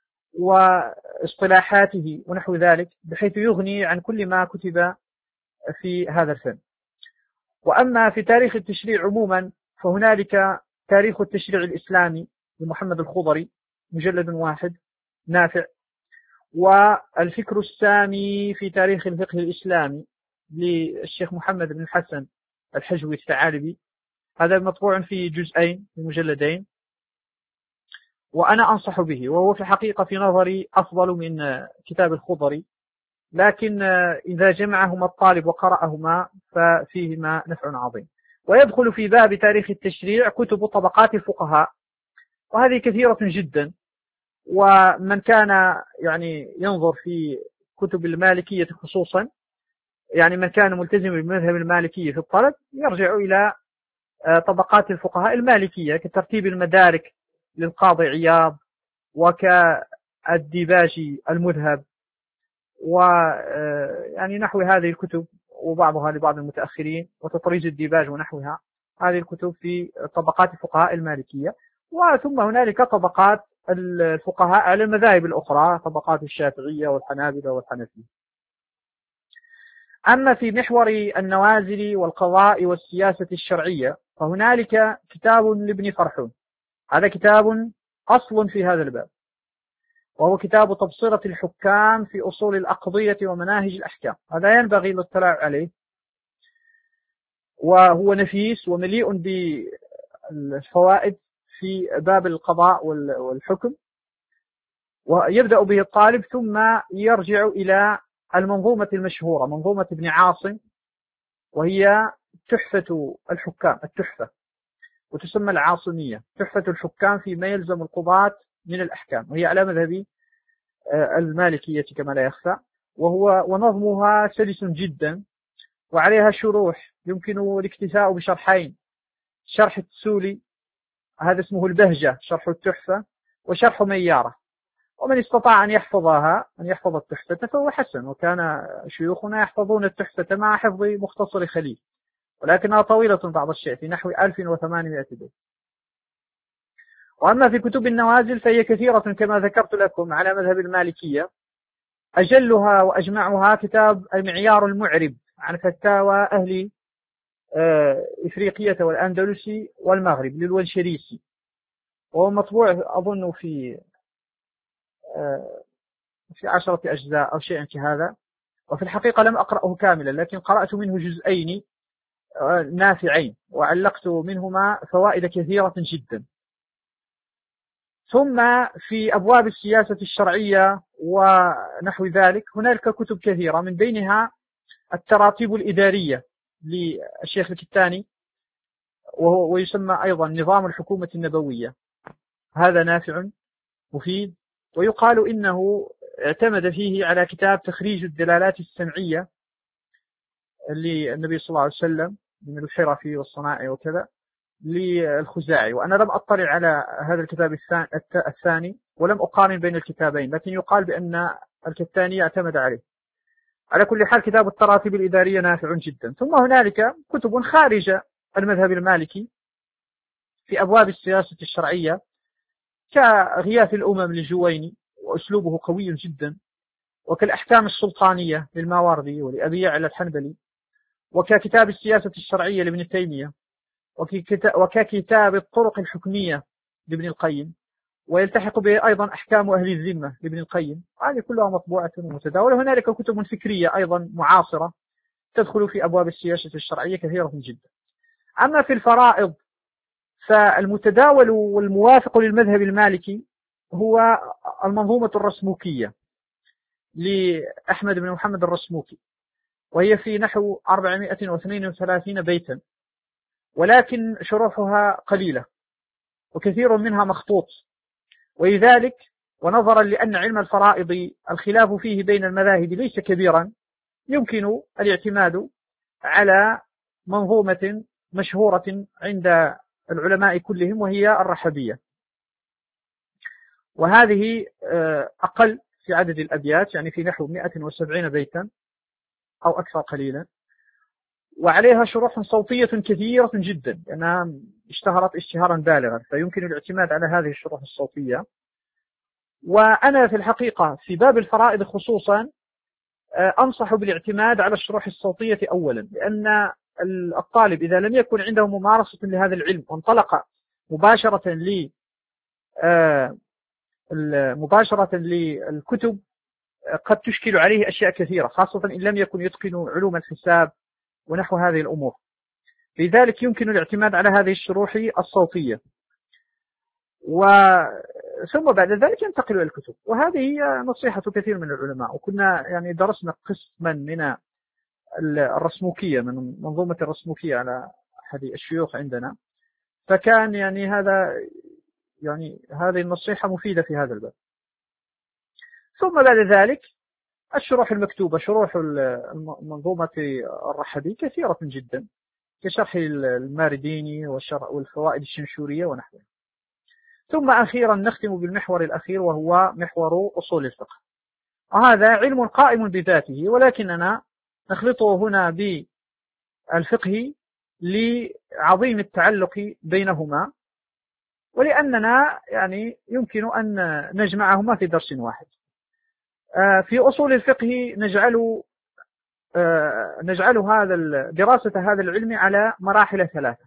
واصطلاحاته ونحو ذلك، بحيث يغني عن كل ما كتب في هذا الفن. وأما في تاريخ التشريع عموما فهنالك تاريخ التشريع الإسلامي لمحمد الخضري مجلد واحد نافع، والفكر السامي في تاريخ الفقه الإسلامي للشيخ محمد بن الحسن الحجوي الثعالبي، هذا مطبوع في جزئين في مجلدين، وأنا أنصح به، وهو في الحقيقة في نظري أفضل من كتاب الخضري، لكن إذا جمعهما الطالب وقرأهما ففيهما نفع عظيم. ويدخل في باب تاريخ التشريع كتب طبقات الفقهاء، وهذه كثيرة جدا، ومن كان يعني ينظر في كتب المالكية خصوصا، يعني من كان ملتزم بالمذهب المالكي في الطلب، يرجع إلى طبقات الفقهاء المالكية كترتيب المدارك للقاضي عياض، وكالديباجي المذهب، ويعني نحو هذه الكتب، وبعضها لبعض المتأخرين، وتطريز الديباج ونحوها. هذه الكتب في طبقات الفقهاء المالكية. وثم هنالك طبقات الفقهاء على المذاهب الأخرى، طبقات الشافعية والحنابلة والحنفية. أما في محور النوازل والقضاء والسياسة الشرعية فهنالك كتاب لابن فرحون، هذا كتاب أصل في هذا الباب، وهو كتاب تبصرة الحكام في أصول الأقضية ومناهج الأحكام. هذا ينبغي الاطلاع عليه، وهو نفيس ومليء بالفوائد في باب القضاء والحكم، ويبدأ به الطالب ثم يرجع إلى المنظومة المشهورة، منظومة ابن عاصم، وهي تحفة الحكام، التحفة، وتسمى العاصمية، تحفة الحكام فيما يلزم القضاة من الأحكام، وهي على مذهب المالكية كما لا يخفى، وهو ونظمها سلس جدا، وعليها شروح يمكن الاكتفاء بشرحين: شرح التسولي هذا اسمه البهجة شرح التحفة، وشرح ميارة. ومن استطاع أن يحفظها أن يحفظ التحفة فهو حسن، وكان شيوخنا يحفظون التحفة مع حفظ مختصر خليل، ولكنها طويلة بعض الشيء في نحو ألف وثمانمائة بيت. وأما في كتب النوازل فهي كثيرة كما ذكرت لكم على مذهب المالكية. أجلها وأجمعها كتاب المعيار المعرب عن فتاوى أهل إفريقية والأندلسي والمغرب للونشريسي، وهو مطبوع أظن في في عشرة أجزاء أو شيء كهذا، وفي الحقيقة لم أقرأه كاملا، لكن قرأت منه جزئين نافعين وعلقت منهما فوائد كثيرة جدا. ثم في أبواب السياسة الشرعية ونحو ذلك هنالك كتب كثيرة، من بينها التراتيب الإدارية للشيخ الكتاني، وهو ويسمى أيضا نظام الحكومة النبوية، هذا نافع مفيد. ويقال إنه اعتمد فيه على كتاب تخريج الدلالات السمعية للنبي صلى الله عليه وسلم من الحرف والصنائع وكذا للخزاعي، وأنا لم أطلع على هذا الكتاب الثاني ولم أقارن بين الكتابين، لكن يقال بأن الكتاني اعتمد عليه. على كل حال كتاب التراتيب الإدارية نافع جدا. ثم هنالك كتب خارج المذهب المالكي في أبواب السياسة الشرعية كغياث الأمم للجويني، وأسلوبه قوي جدا، وكالأحكام السلطانية للماوردي ولأبي يعلى الحنبلي، وككتاب السياسة الشرعية لابن تيمية، وككتاب الطرق الحكمية لابن القيم، ويلتحق به أيضا أحكام أهل الذمة لابن القيم. هذه كلها مطبوعة ومتداولة. هنالك كتب فكرية أيضا معاصرة تدخل في أبواب السياسة الشرعية كثيرة جدا. أما في الفرائض فالمتداول والموافق للمذهب المالكي هو المنظومة الرسموكية لأحمد بن محمد الرسموكي، وهي في نحو أربعمائة واثنين وثلاثين بيتا، ولكن شروحها قليلة وكثير منها مخطوط. ولذلك ونظرا لأن علم الفرائض الخلاف فيه بين المذاهب ليس كبيرا، يمكن الاعتماد على منظومة مشهورة عند العلماء كلهم، وهي الرحبية، وهذه أقل في عدد الأبيات، يعني في نحو مائة وسبعين بيتا أو أكثر قليلا، وعليها شروح صوتية كثيرة جدا لأنها اشتهرت اشتهارا بالغا، فيمكن الاعتماد على هذه الشروح الصوتية. وأنا في الحقيقة في باب الفرائض خصوصا أنصح بالاعتماد على الشروح الصوتية أولا، لأن الطالب إذا لم يكن عنده ممارسة لهذا العلم وانطلق مباشرة ل مباشرة للكتب قد تشكل عليه أشياء كثيرة، خاصة إن لم يكن يتقن علوم الحساب ونحو هذه الأمور. لذلك يمكن الاعتماد على هذه الشروح الصوتية، ثم بعد ذلك ينتقل إلى الكتب. وهذه هي نصيحة كثير من العلماء، وكنا يعني درسنا قسما من الرسموكية، من منظومة الرسموكية على أحد الشيوخ عندنا، فكان يعني هذا يعني هذه النصيحة مفيدة في هذا الباب. ثم بعد ذلك الشروح المكتوبة، شروح المنظومة الرحبي كثيرة جدا، كشرح المارديني والفوائد الشنشورية ونحوها. ثم أخيرا نختم بالمحور الأخير، وهو محور أصول الفقه، وهذا علم قائم بذاته، ولكننا نخلطه هنا بالفقه لعظيم التعلق بينهما، ولأننا يعني يمكن أن نجمعهما في درس واحد. في أصول الفقه نجعل نجعل هذا دراسة هذا العلم على مراحل ثلاثة.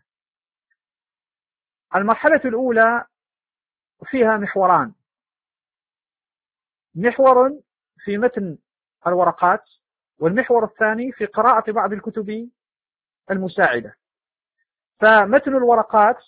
المرحلة الأولى فيها محوران: محور في متن الورقات، والمحور الثاني في قراءة بعض الكتب المساعدة. فمتن الورقات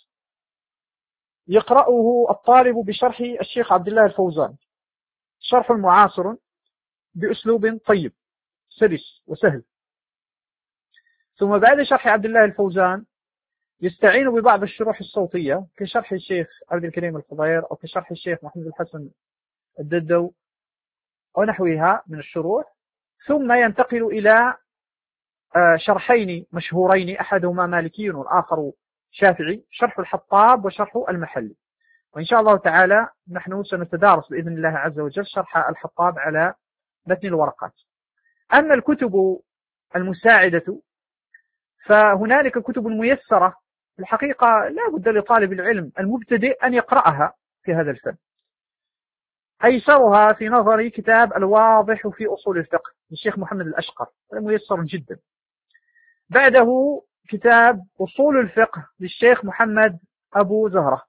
يقرأه الطالب بشرح الشيخ عبد الله الفوزان، شرح معاصر بأسلوب طيب سلس وسهل. ثم بعد شرح عبد الله الفوزان يستعين ببعض الشروح الصوتية كشرح الشيخ عبد الكريم الخضير أو كشرح الشيخ محمد الحسن الددو أو نحوها من الشروح، ثم ينتقل إلى شرحين مشهورين أحدهما مالكي والآخر شافعي، شرح الحطاب وشرح المحلي. وإن شاء الله تعالى نحن سنتدارس بإذن الله عز وجل شرح الحطاب على متن الورقات. أما الكتب المساعدة فهنالك كتب ميسرة في الحقيقة لا بد لطالب العلم المبتدئ أن يقرأها في هذا الفن. أيسرها في نظري كتاب الواضح في أصول الفقه للشيخ محمد الأشقر، ميسر جدا. بعده كتاب أصول الفقه للشيخ محمد أبو زهرة،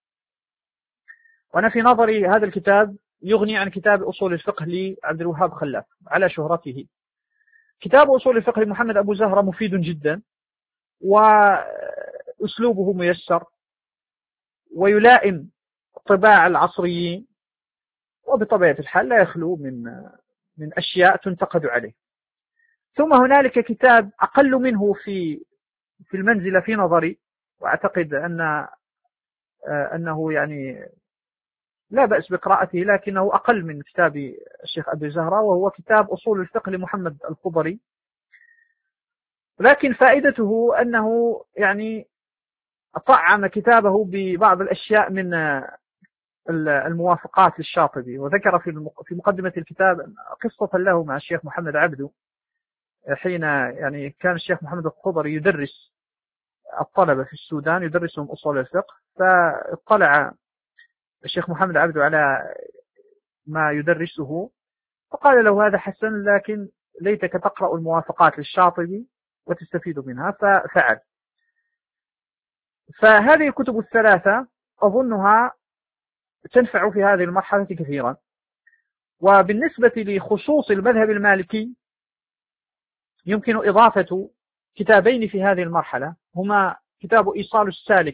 وأنا في نظري هذا الكتاب يغني عن كتاب أصول الفقه لعبد الوهاب خلاف على شهرته. كتاب أصول الفقه لمحمد أبو زهرة مفيد جدا، وأسلوبه ميسر ويلائم طباع العصريين، وبطبيعة الحال لا يخلو من من أشياء تنتقد عليه. ثم هنالك كتاب أقل منه في في المنزلة في نظري، وأعتقد أن أنه يعني لا بأس بقراءته، لكنه أقل من كتاب الشيخ أبي زهرة، وهو كتاب أصول الفقه لمحمد الخضري. لكن فائدته أنه يعني طعم كتابه ببعض الأشياء من الموافقات للشاطبي، وذكر في مقدمة الكتاب قصة له مع الشيخ محمد عبده حين يعني كان الشيخ محمد الخضري يدرس الطلبة في السودان، يدرسهم أصول الفقه، فاطلع الشيخ محمد عبده على ما يدرسه فقال له هذا حسن، لكن ليتك تقرأ الموافقات للشاطبي وتستفيد منها، ففعل. فهذه الكتب الثلاثة أظنها تنفع في هذه المرحلة كثيرا. وبالنسبة لخصوص المذهب المالكي يمكن إضافة كتابين في هذه المرحلة، هما كتاب إيصال السالك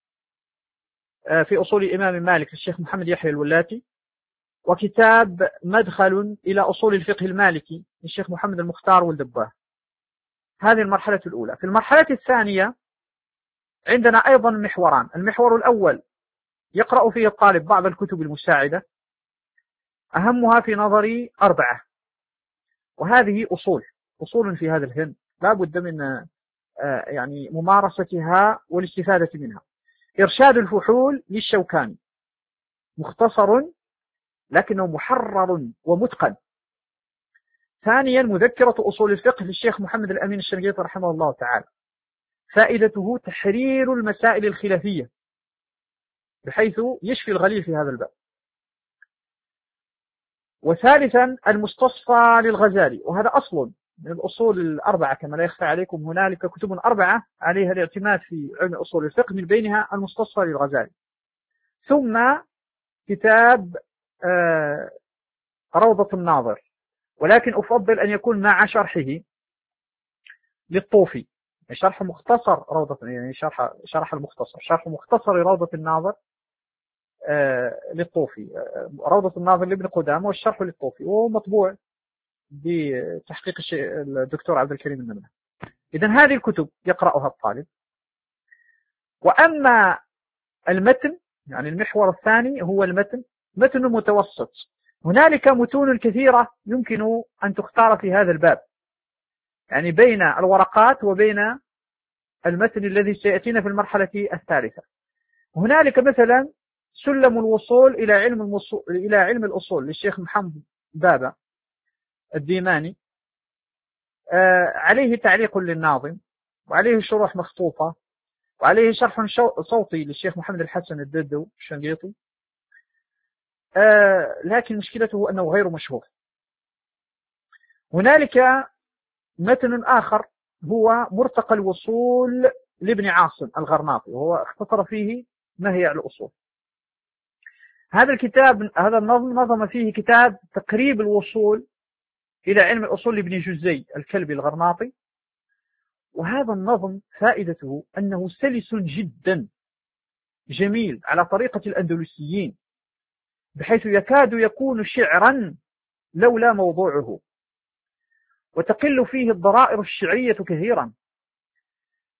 في أصول الإمام مالك للشيخ محمد يحيى الولاتي، وكتاب مدخل إلى أصول الفقه المالكي للشيخ محمد المختار والدباه. هذه المرحلة الأولى. في المرحلة الثانية عندنا أيضا محوران. المحور الأول يقرأ فيه الطالب بعض الكتب المساعدة، أهمها في نظري أربعة، وهذه أصول أصول في هذا الفن لا بد من يعني ممارستها والاستفادة منها. إرشاد الفحول للشوكاني، مختصر لكنه محرر ومتقن. ثانيا مذكرة أصول الفقه للشيخ محمد الأمين الشنقيطي رحمه الله تعالى، فائدته تحرير المسائل الخلافية بحيث يشفي الغليل في هذا الباب. وثالثا المستصفى للغزالي، وهذا أصل من الأصول الأربعة كما لا يخفى عليكم، هنالك كتب أربعة عليها الاعتماد في علم أصول الفقه، من بينها المستصفى للغزالي. ثم كتاب آه روضة الناظر، ولكن أفضل أن يكون مع شرحه للطوفي، شرح مختصر روضة، يعني شرح شرح المختصر شرح مختصر روضة الناظر آه للطوفي، آه روضة الناظر لابن قدامة والشرح للطوفي، وهو مطبوع بتحقيق الدكتور عبد الكريم النملة. إذن هذه الكتب يقرأها الطالب. وأما المتن، يعني المحور الثاني هو المتن، متن متوسط. هنالك متون كثيرة يمكن أن تختار في هذا الباب، يعني بين الورقات وبين المتن الذي سيأتينا في المرحلة الثالثة. هنالك مثلا سلم الوصول إلى علم الوصول إلى علم الأصول للشيخ محمد بابا الديماني، آه عليه تعليق للناظم، وعليه شروح مخطوطة، وعليه شرح صوتي للشيخ محمد الحسن الددو الشنقيطي، آه لكن مشكلته أنه غير مشهور. هنالك متن آخر هو مرتقى الوصول لابن عاصم الغرناطي، وهو اختصر فيه ما هي الأصول. هذا الكتاب هذا النظم نظم فيه كتاب تقريب الوصول إلى علم الأصول لابن جزي الكلبي الغرناطي، وهذا النظم فائدته أنه سلس جدا جميل على طريقة الأندلسيين، بحيث يكاد يكون شعرا لولا موضوعه، وتقل فيه الضرائر الشعرية كثيرا،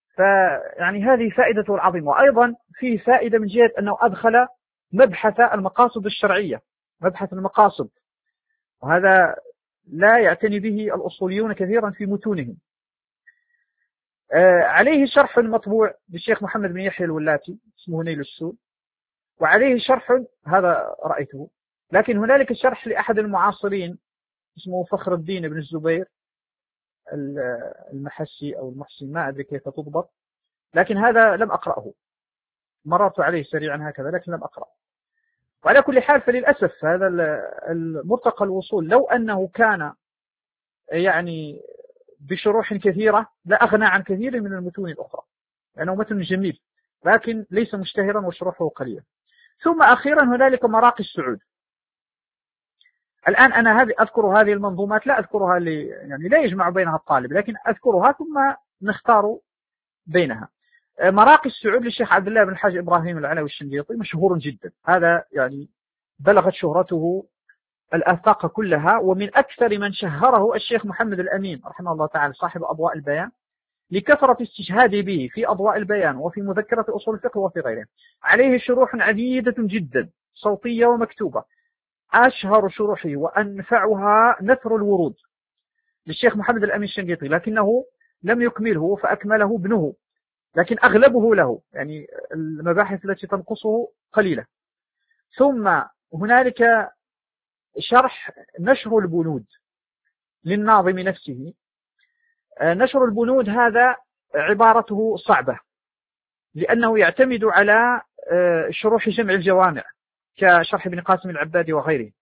فيعني هذه فائدته العظيمة. وأيضا فيه فائدة من جهة أنه أدخل مبحث المقاصد الشرعية، مبحث المقاصد، وهذا لا يعتني به الأصوليون كثيرا في متونهم. آه عليه شرح مطبوع للشيخ محمد بن يحيى الولاتي اسمه نيل السود، وعليه شرح هذا رأيته، لكن هنالك شرح لأحد المعاصرين اسمه فخر الدين بن الزبير المحسي أو المحسن، ما أدري كيف تضبط، لكن هذا لم أقرأه، مررت عليه سريعا هكذا لكن لم أقرأ. وعلى كل حال فللأسف هذا المرتقى الوصول لو أنه كان يعني بشروح كثيرة لأغنى عن كثير من المتون الأخرى، لأنه متن جميل لكن ليس مشتهرا وشروحه قليلا. ثم أخيرا هنالك مراقي السعود. الآن أنا هذه أذكر هذه المنظومات لا أذكرها لي يعني لا يجمع بينها الطالب، لكن أذكرها ثم نختار بينها. مراقي السعود للشيخ عبد الله بن الحاج إبراهيم العلوي الشنقيطي مشهور جدا، هذا يعني بلغت شهرته الآفاق كلها، ومن أكثر من شهره الشيخ محمد الأمين رحمه الله تعالى صاحب أضواء البيان لكثرة استشهاده به في أضواء البيان وفي مذكرة أصول الفقه وفي غيره. عليه شروح عديدة جدا صوتية ومكتوبة، أشهر شروحه وأنفعها نثر الورود للشيخ محمد الأمين الشنقيطي، لكنه لم يكمله فأكمله ابنه، لكن أغلبه له، يعني المباحث التي تنقصه قليلة. ثم هنالك شرح نشر البنود للناظم نفسه. نشر البنود هذا عبارته صعبة لأنه يعتمد على شروح جمع الجوامع كشرح ابن قاسم العبادي وغيره،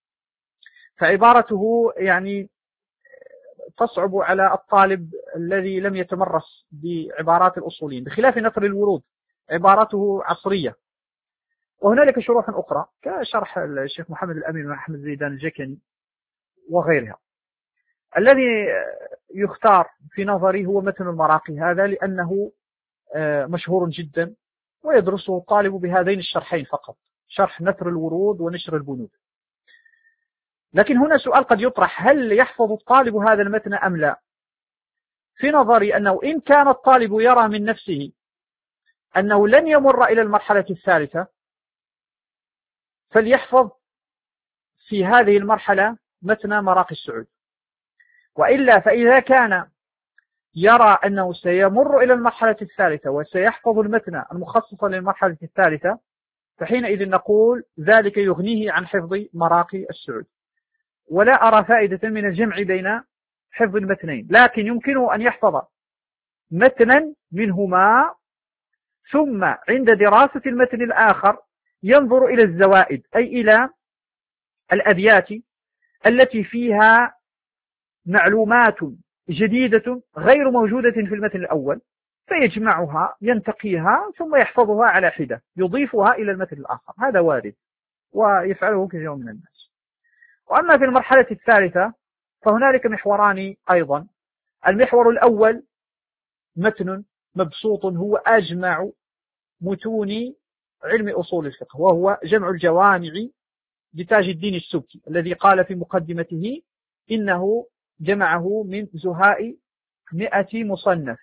فعبارته يعني تصعب على الطالب الذي لم يتمرس بعبارات الأصوليين، بخلاف نثر الورود عبارته عصرية. وهنالك شروح أخرى كشرح الشيخ محمد الأمين وأحمد زيدان الجكني وغيرها. الذي يختار في نظري هو متن المراقي هذا لأنه مشهور جدا ويدرسه الطالب بهذين الشرحين فقط، شرح نثر الورود ونشر البنود. لكن هنا سؤال قد يطرح، هل يحفظ الطالب هذا المتن أم لا؟ في نظري أنه إن كان الطالب يرى من نفسه أنه لن يمر إلى المرحلة الثالثة فليحفظ في هذه المرحلة متن مراقي السعود، وإلا فإذا كان يرى أنه سيمر إلى المرحلة الثالثة وسيحفظ المتن المخصص للمرحلة الثالثة فحينئذ نقول ذلك يغنيه عن حفظ مراقي السعود. ولا أرى فائدة من الجمع بين حفظ المتنين، لكن يمكنه أن يحفظ متنا منهما ثم عند دراسة المتن الآخر ينظر إلى الزوائد، أي إلى الأبيات التي فيها معلومات جديدة غير موجودة في المتن الأول، فيجمعها ينتقيها ثم يحفظها على حدة يضيفها إلى المتن الآخر. هذا وارد ويفعله كثير من الناس. وأما في المرحلة الثالثة فهنالك محوران أيضا. المحور الأول متن مبسوط هو أجمع متون علم أصول الفقه، وهو جمع الجوامع لتاج الدين السبكي الذي قال في مقدمته إنه جمعه من زهاء مئة مصنف.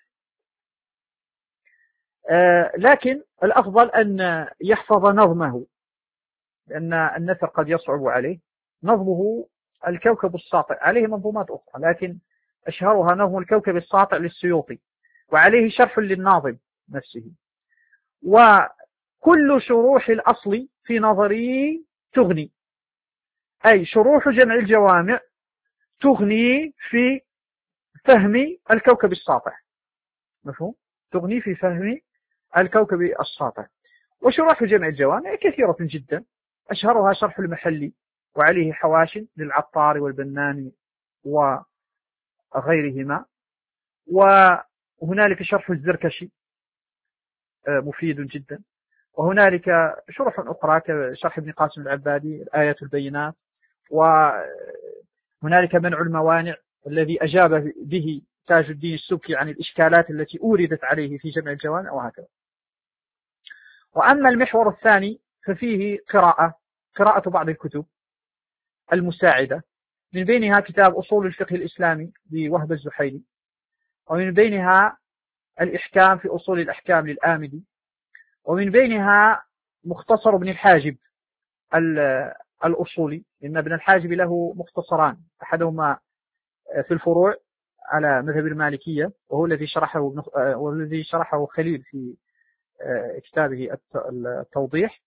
آه لكن الأفضل أن يحفظ نظمه لأن النثر قد يصعب عليه. نظمه الكوكب الساطع، عليه منظومات أخرى لكن أشهرها نظم الكوكب الساطع للسيوطي، وعليه شرح للناظم نفسه. وكل شروح الأصل في نظري تغني، أي شروح جمع الجوامع تغني في فهم الكوكب الساطع، مفهوم؟ تغني في فهم الكوكب الساطع. وشروح جمع الجوامع كثيرة جدا، أشهرها شرح المحلي وعليه حواش للعطار والبناني وغيرهما. وهنالك شرح الزركشي مفيد جدا. وهنالك شروح أخرى كشرح ابن قاسم العبادي آيات البينات. وهنالك منع الموانع الذي أجاب به تاج الدين السبكي عن الإشكالات التي أوردت عليه في جمع الجوامع وهكذا. وأما المحور الثاني ففيه قراءة قراءة بعض الكتب المساعدة، من بينها كتاب أصول الفقه الإسلامي لوهب الزحيلي، ومن بينها الإحكام في أصول الأحكام للآمدي، ومن بينها مختصر ابن الحاجب الأصولي، لأن ابن الحاجب له مختصران، أحدهما في الفروع على مذهب المالكية وهو الذي شرحه والذي شرحه خليل في كتابه التوضيح،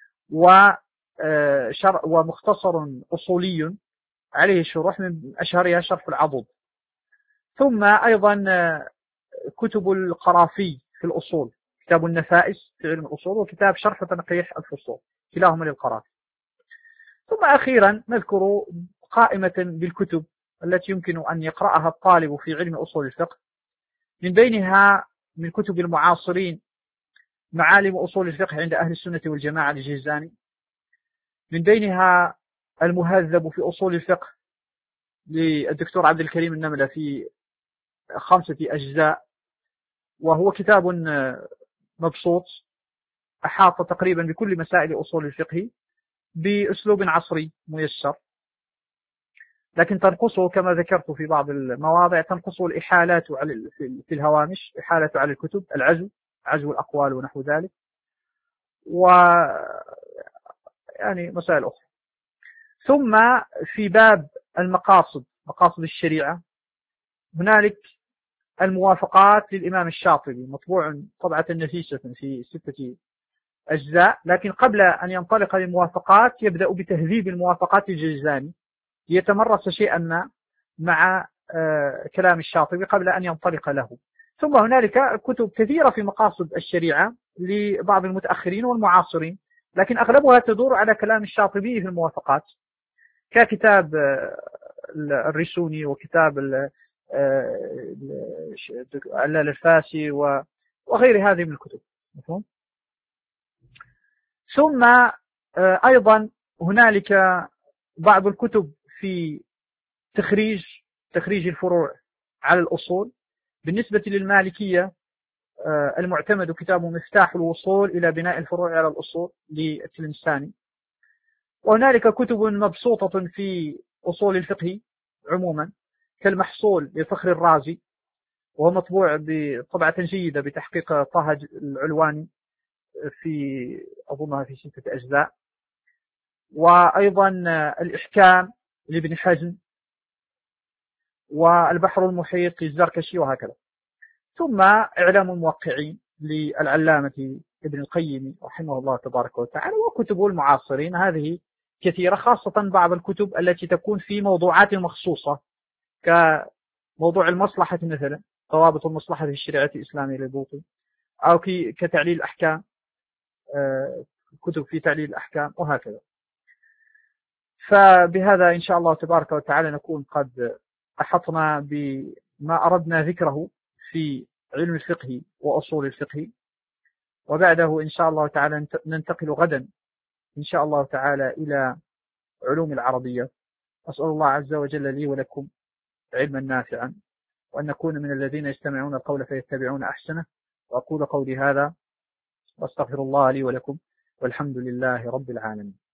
ومختصر أصولي عليه شروح من أشهرها شرح العضد. ثم أيضا كتب القرافي في الأصول، كتاب النفائس في علم الأصول وكتاب شرح تنقيح الفصول، كلاهما للقرافي. ثم أخيرا نذكر قائمة بالكتب التي يمكن أن يقرأها الطالب في علم أصول الفقه، من بينها من كتب المعاصرين معالم أصول الفقه عند أهل السنة والجماعة للجهزاني، من بينها المهذب في أصول الفقه للدكتور عبد الكريم النملة في خمسة أجزاء، وهو كتاب مبسوط أحاط تقريبا بكل مسائل أصول الفقه بأسلوب عصري ميسر، لكن تنقصه كما ذكرت في بعض المواضع تنقصه الإحالات في الهوامش، إحالة على الكتب، العزو عزو الأقوال ونحو ذلك، و يعني مسائل أخرى. ثم في باب المقاصد، مقاصد الشريعة، هنالك الموافقات للإمام الشاطبي مطبوع طبعة نفيسة في ستة أجزاء، لكن قبل أن ينطلق للموافقات يبدأ بتهذيب الموافقات الجيزاني ليتمرس شيئا ما مع كلام الشاطبي قبل أن ينطلق له. ثم هنالك كتب كثيرة في مقاصد الشريعة لبعض المتأخرين والمعاصرين، لكن أغلبها تدور على كلام الشاطبي في الموافقات، ككتاب الرسوني وكتاب علال الفاسي وغير هذه من الكتب. ثم أيضا هنالك بعض الكتب في تخريج تخريج الفروع على الأصول. بالنسبة للمالكية المعتمد كتاب مفتاح الوصول إلى بناء الفروع على الأصول للتلمساني. وهنالك كتب مبسوطة في أصول الفقه عموما كالمحصول لفخر الرازي، وهو مطبوع بطبعة جيدة بتحقيق طه العلواني في أظنها في ستة أجزاء. وأيضا الإحكام لابن حزم، والبحر المحيط للزركشي، وهكذا. ثم إعلام الموقعين للعلامة ابن القيم رحمه الله تبارك وتعالى، وكتب المعاصرين هذه كثيرة، خاصة بعض الكتب التي تكون في موضوعات مخصوصة كموضوع المصلحة مثلا، ضوابط المصلحة في الشريعة الإسلامية للبوطي، أو كتعليل الأحكام، كتب في تعليل الأحكام، وهكذا. فبهذا إن شاء الله تبارك وتعالى نكون قد أحطنا بما أردنا ذكره في علم الفقه وأصول الفقه، وبعده إن شاء الله تعالى ننتقل غدا إن شاء الله تعالى إلى علوم العربية. أسأل الله عز وجل لي ولكم علما نافعا، وأن نكون من الذين يستمعون القول فيتبعون أحسنه. وأقول قولي هذا واستغفر الله لي ولكم، والحمد لله رب العالمين.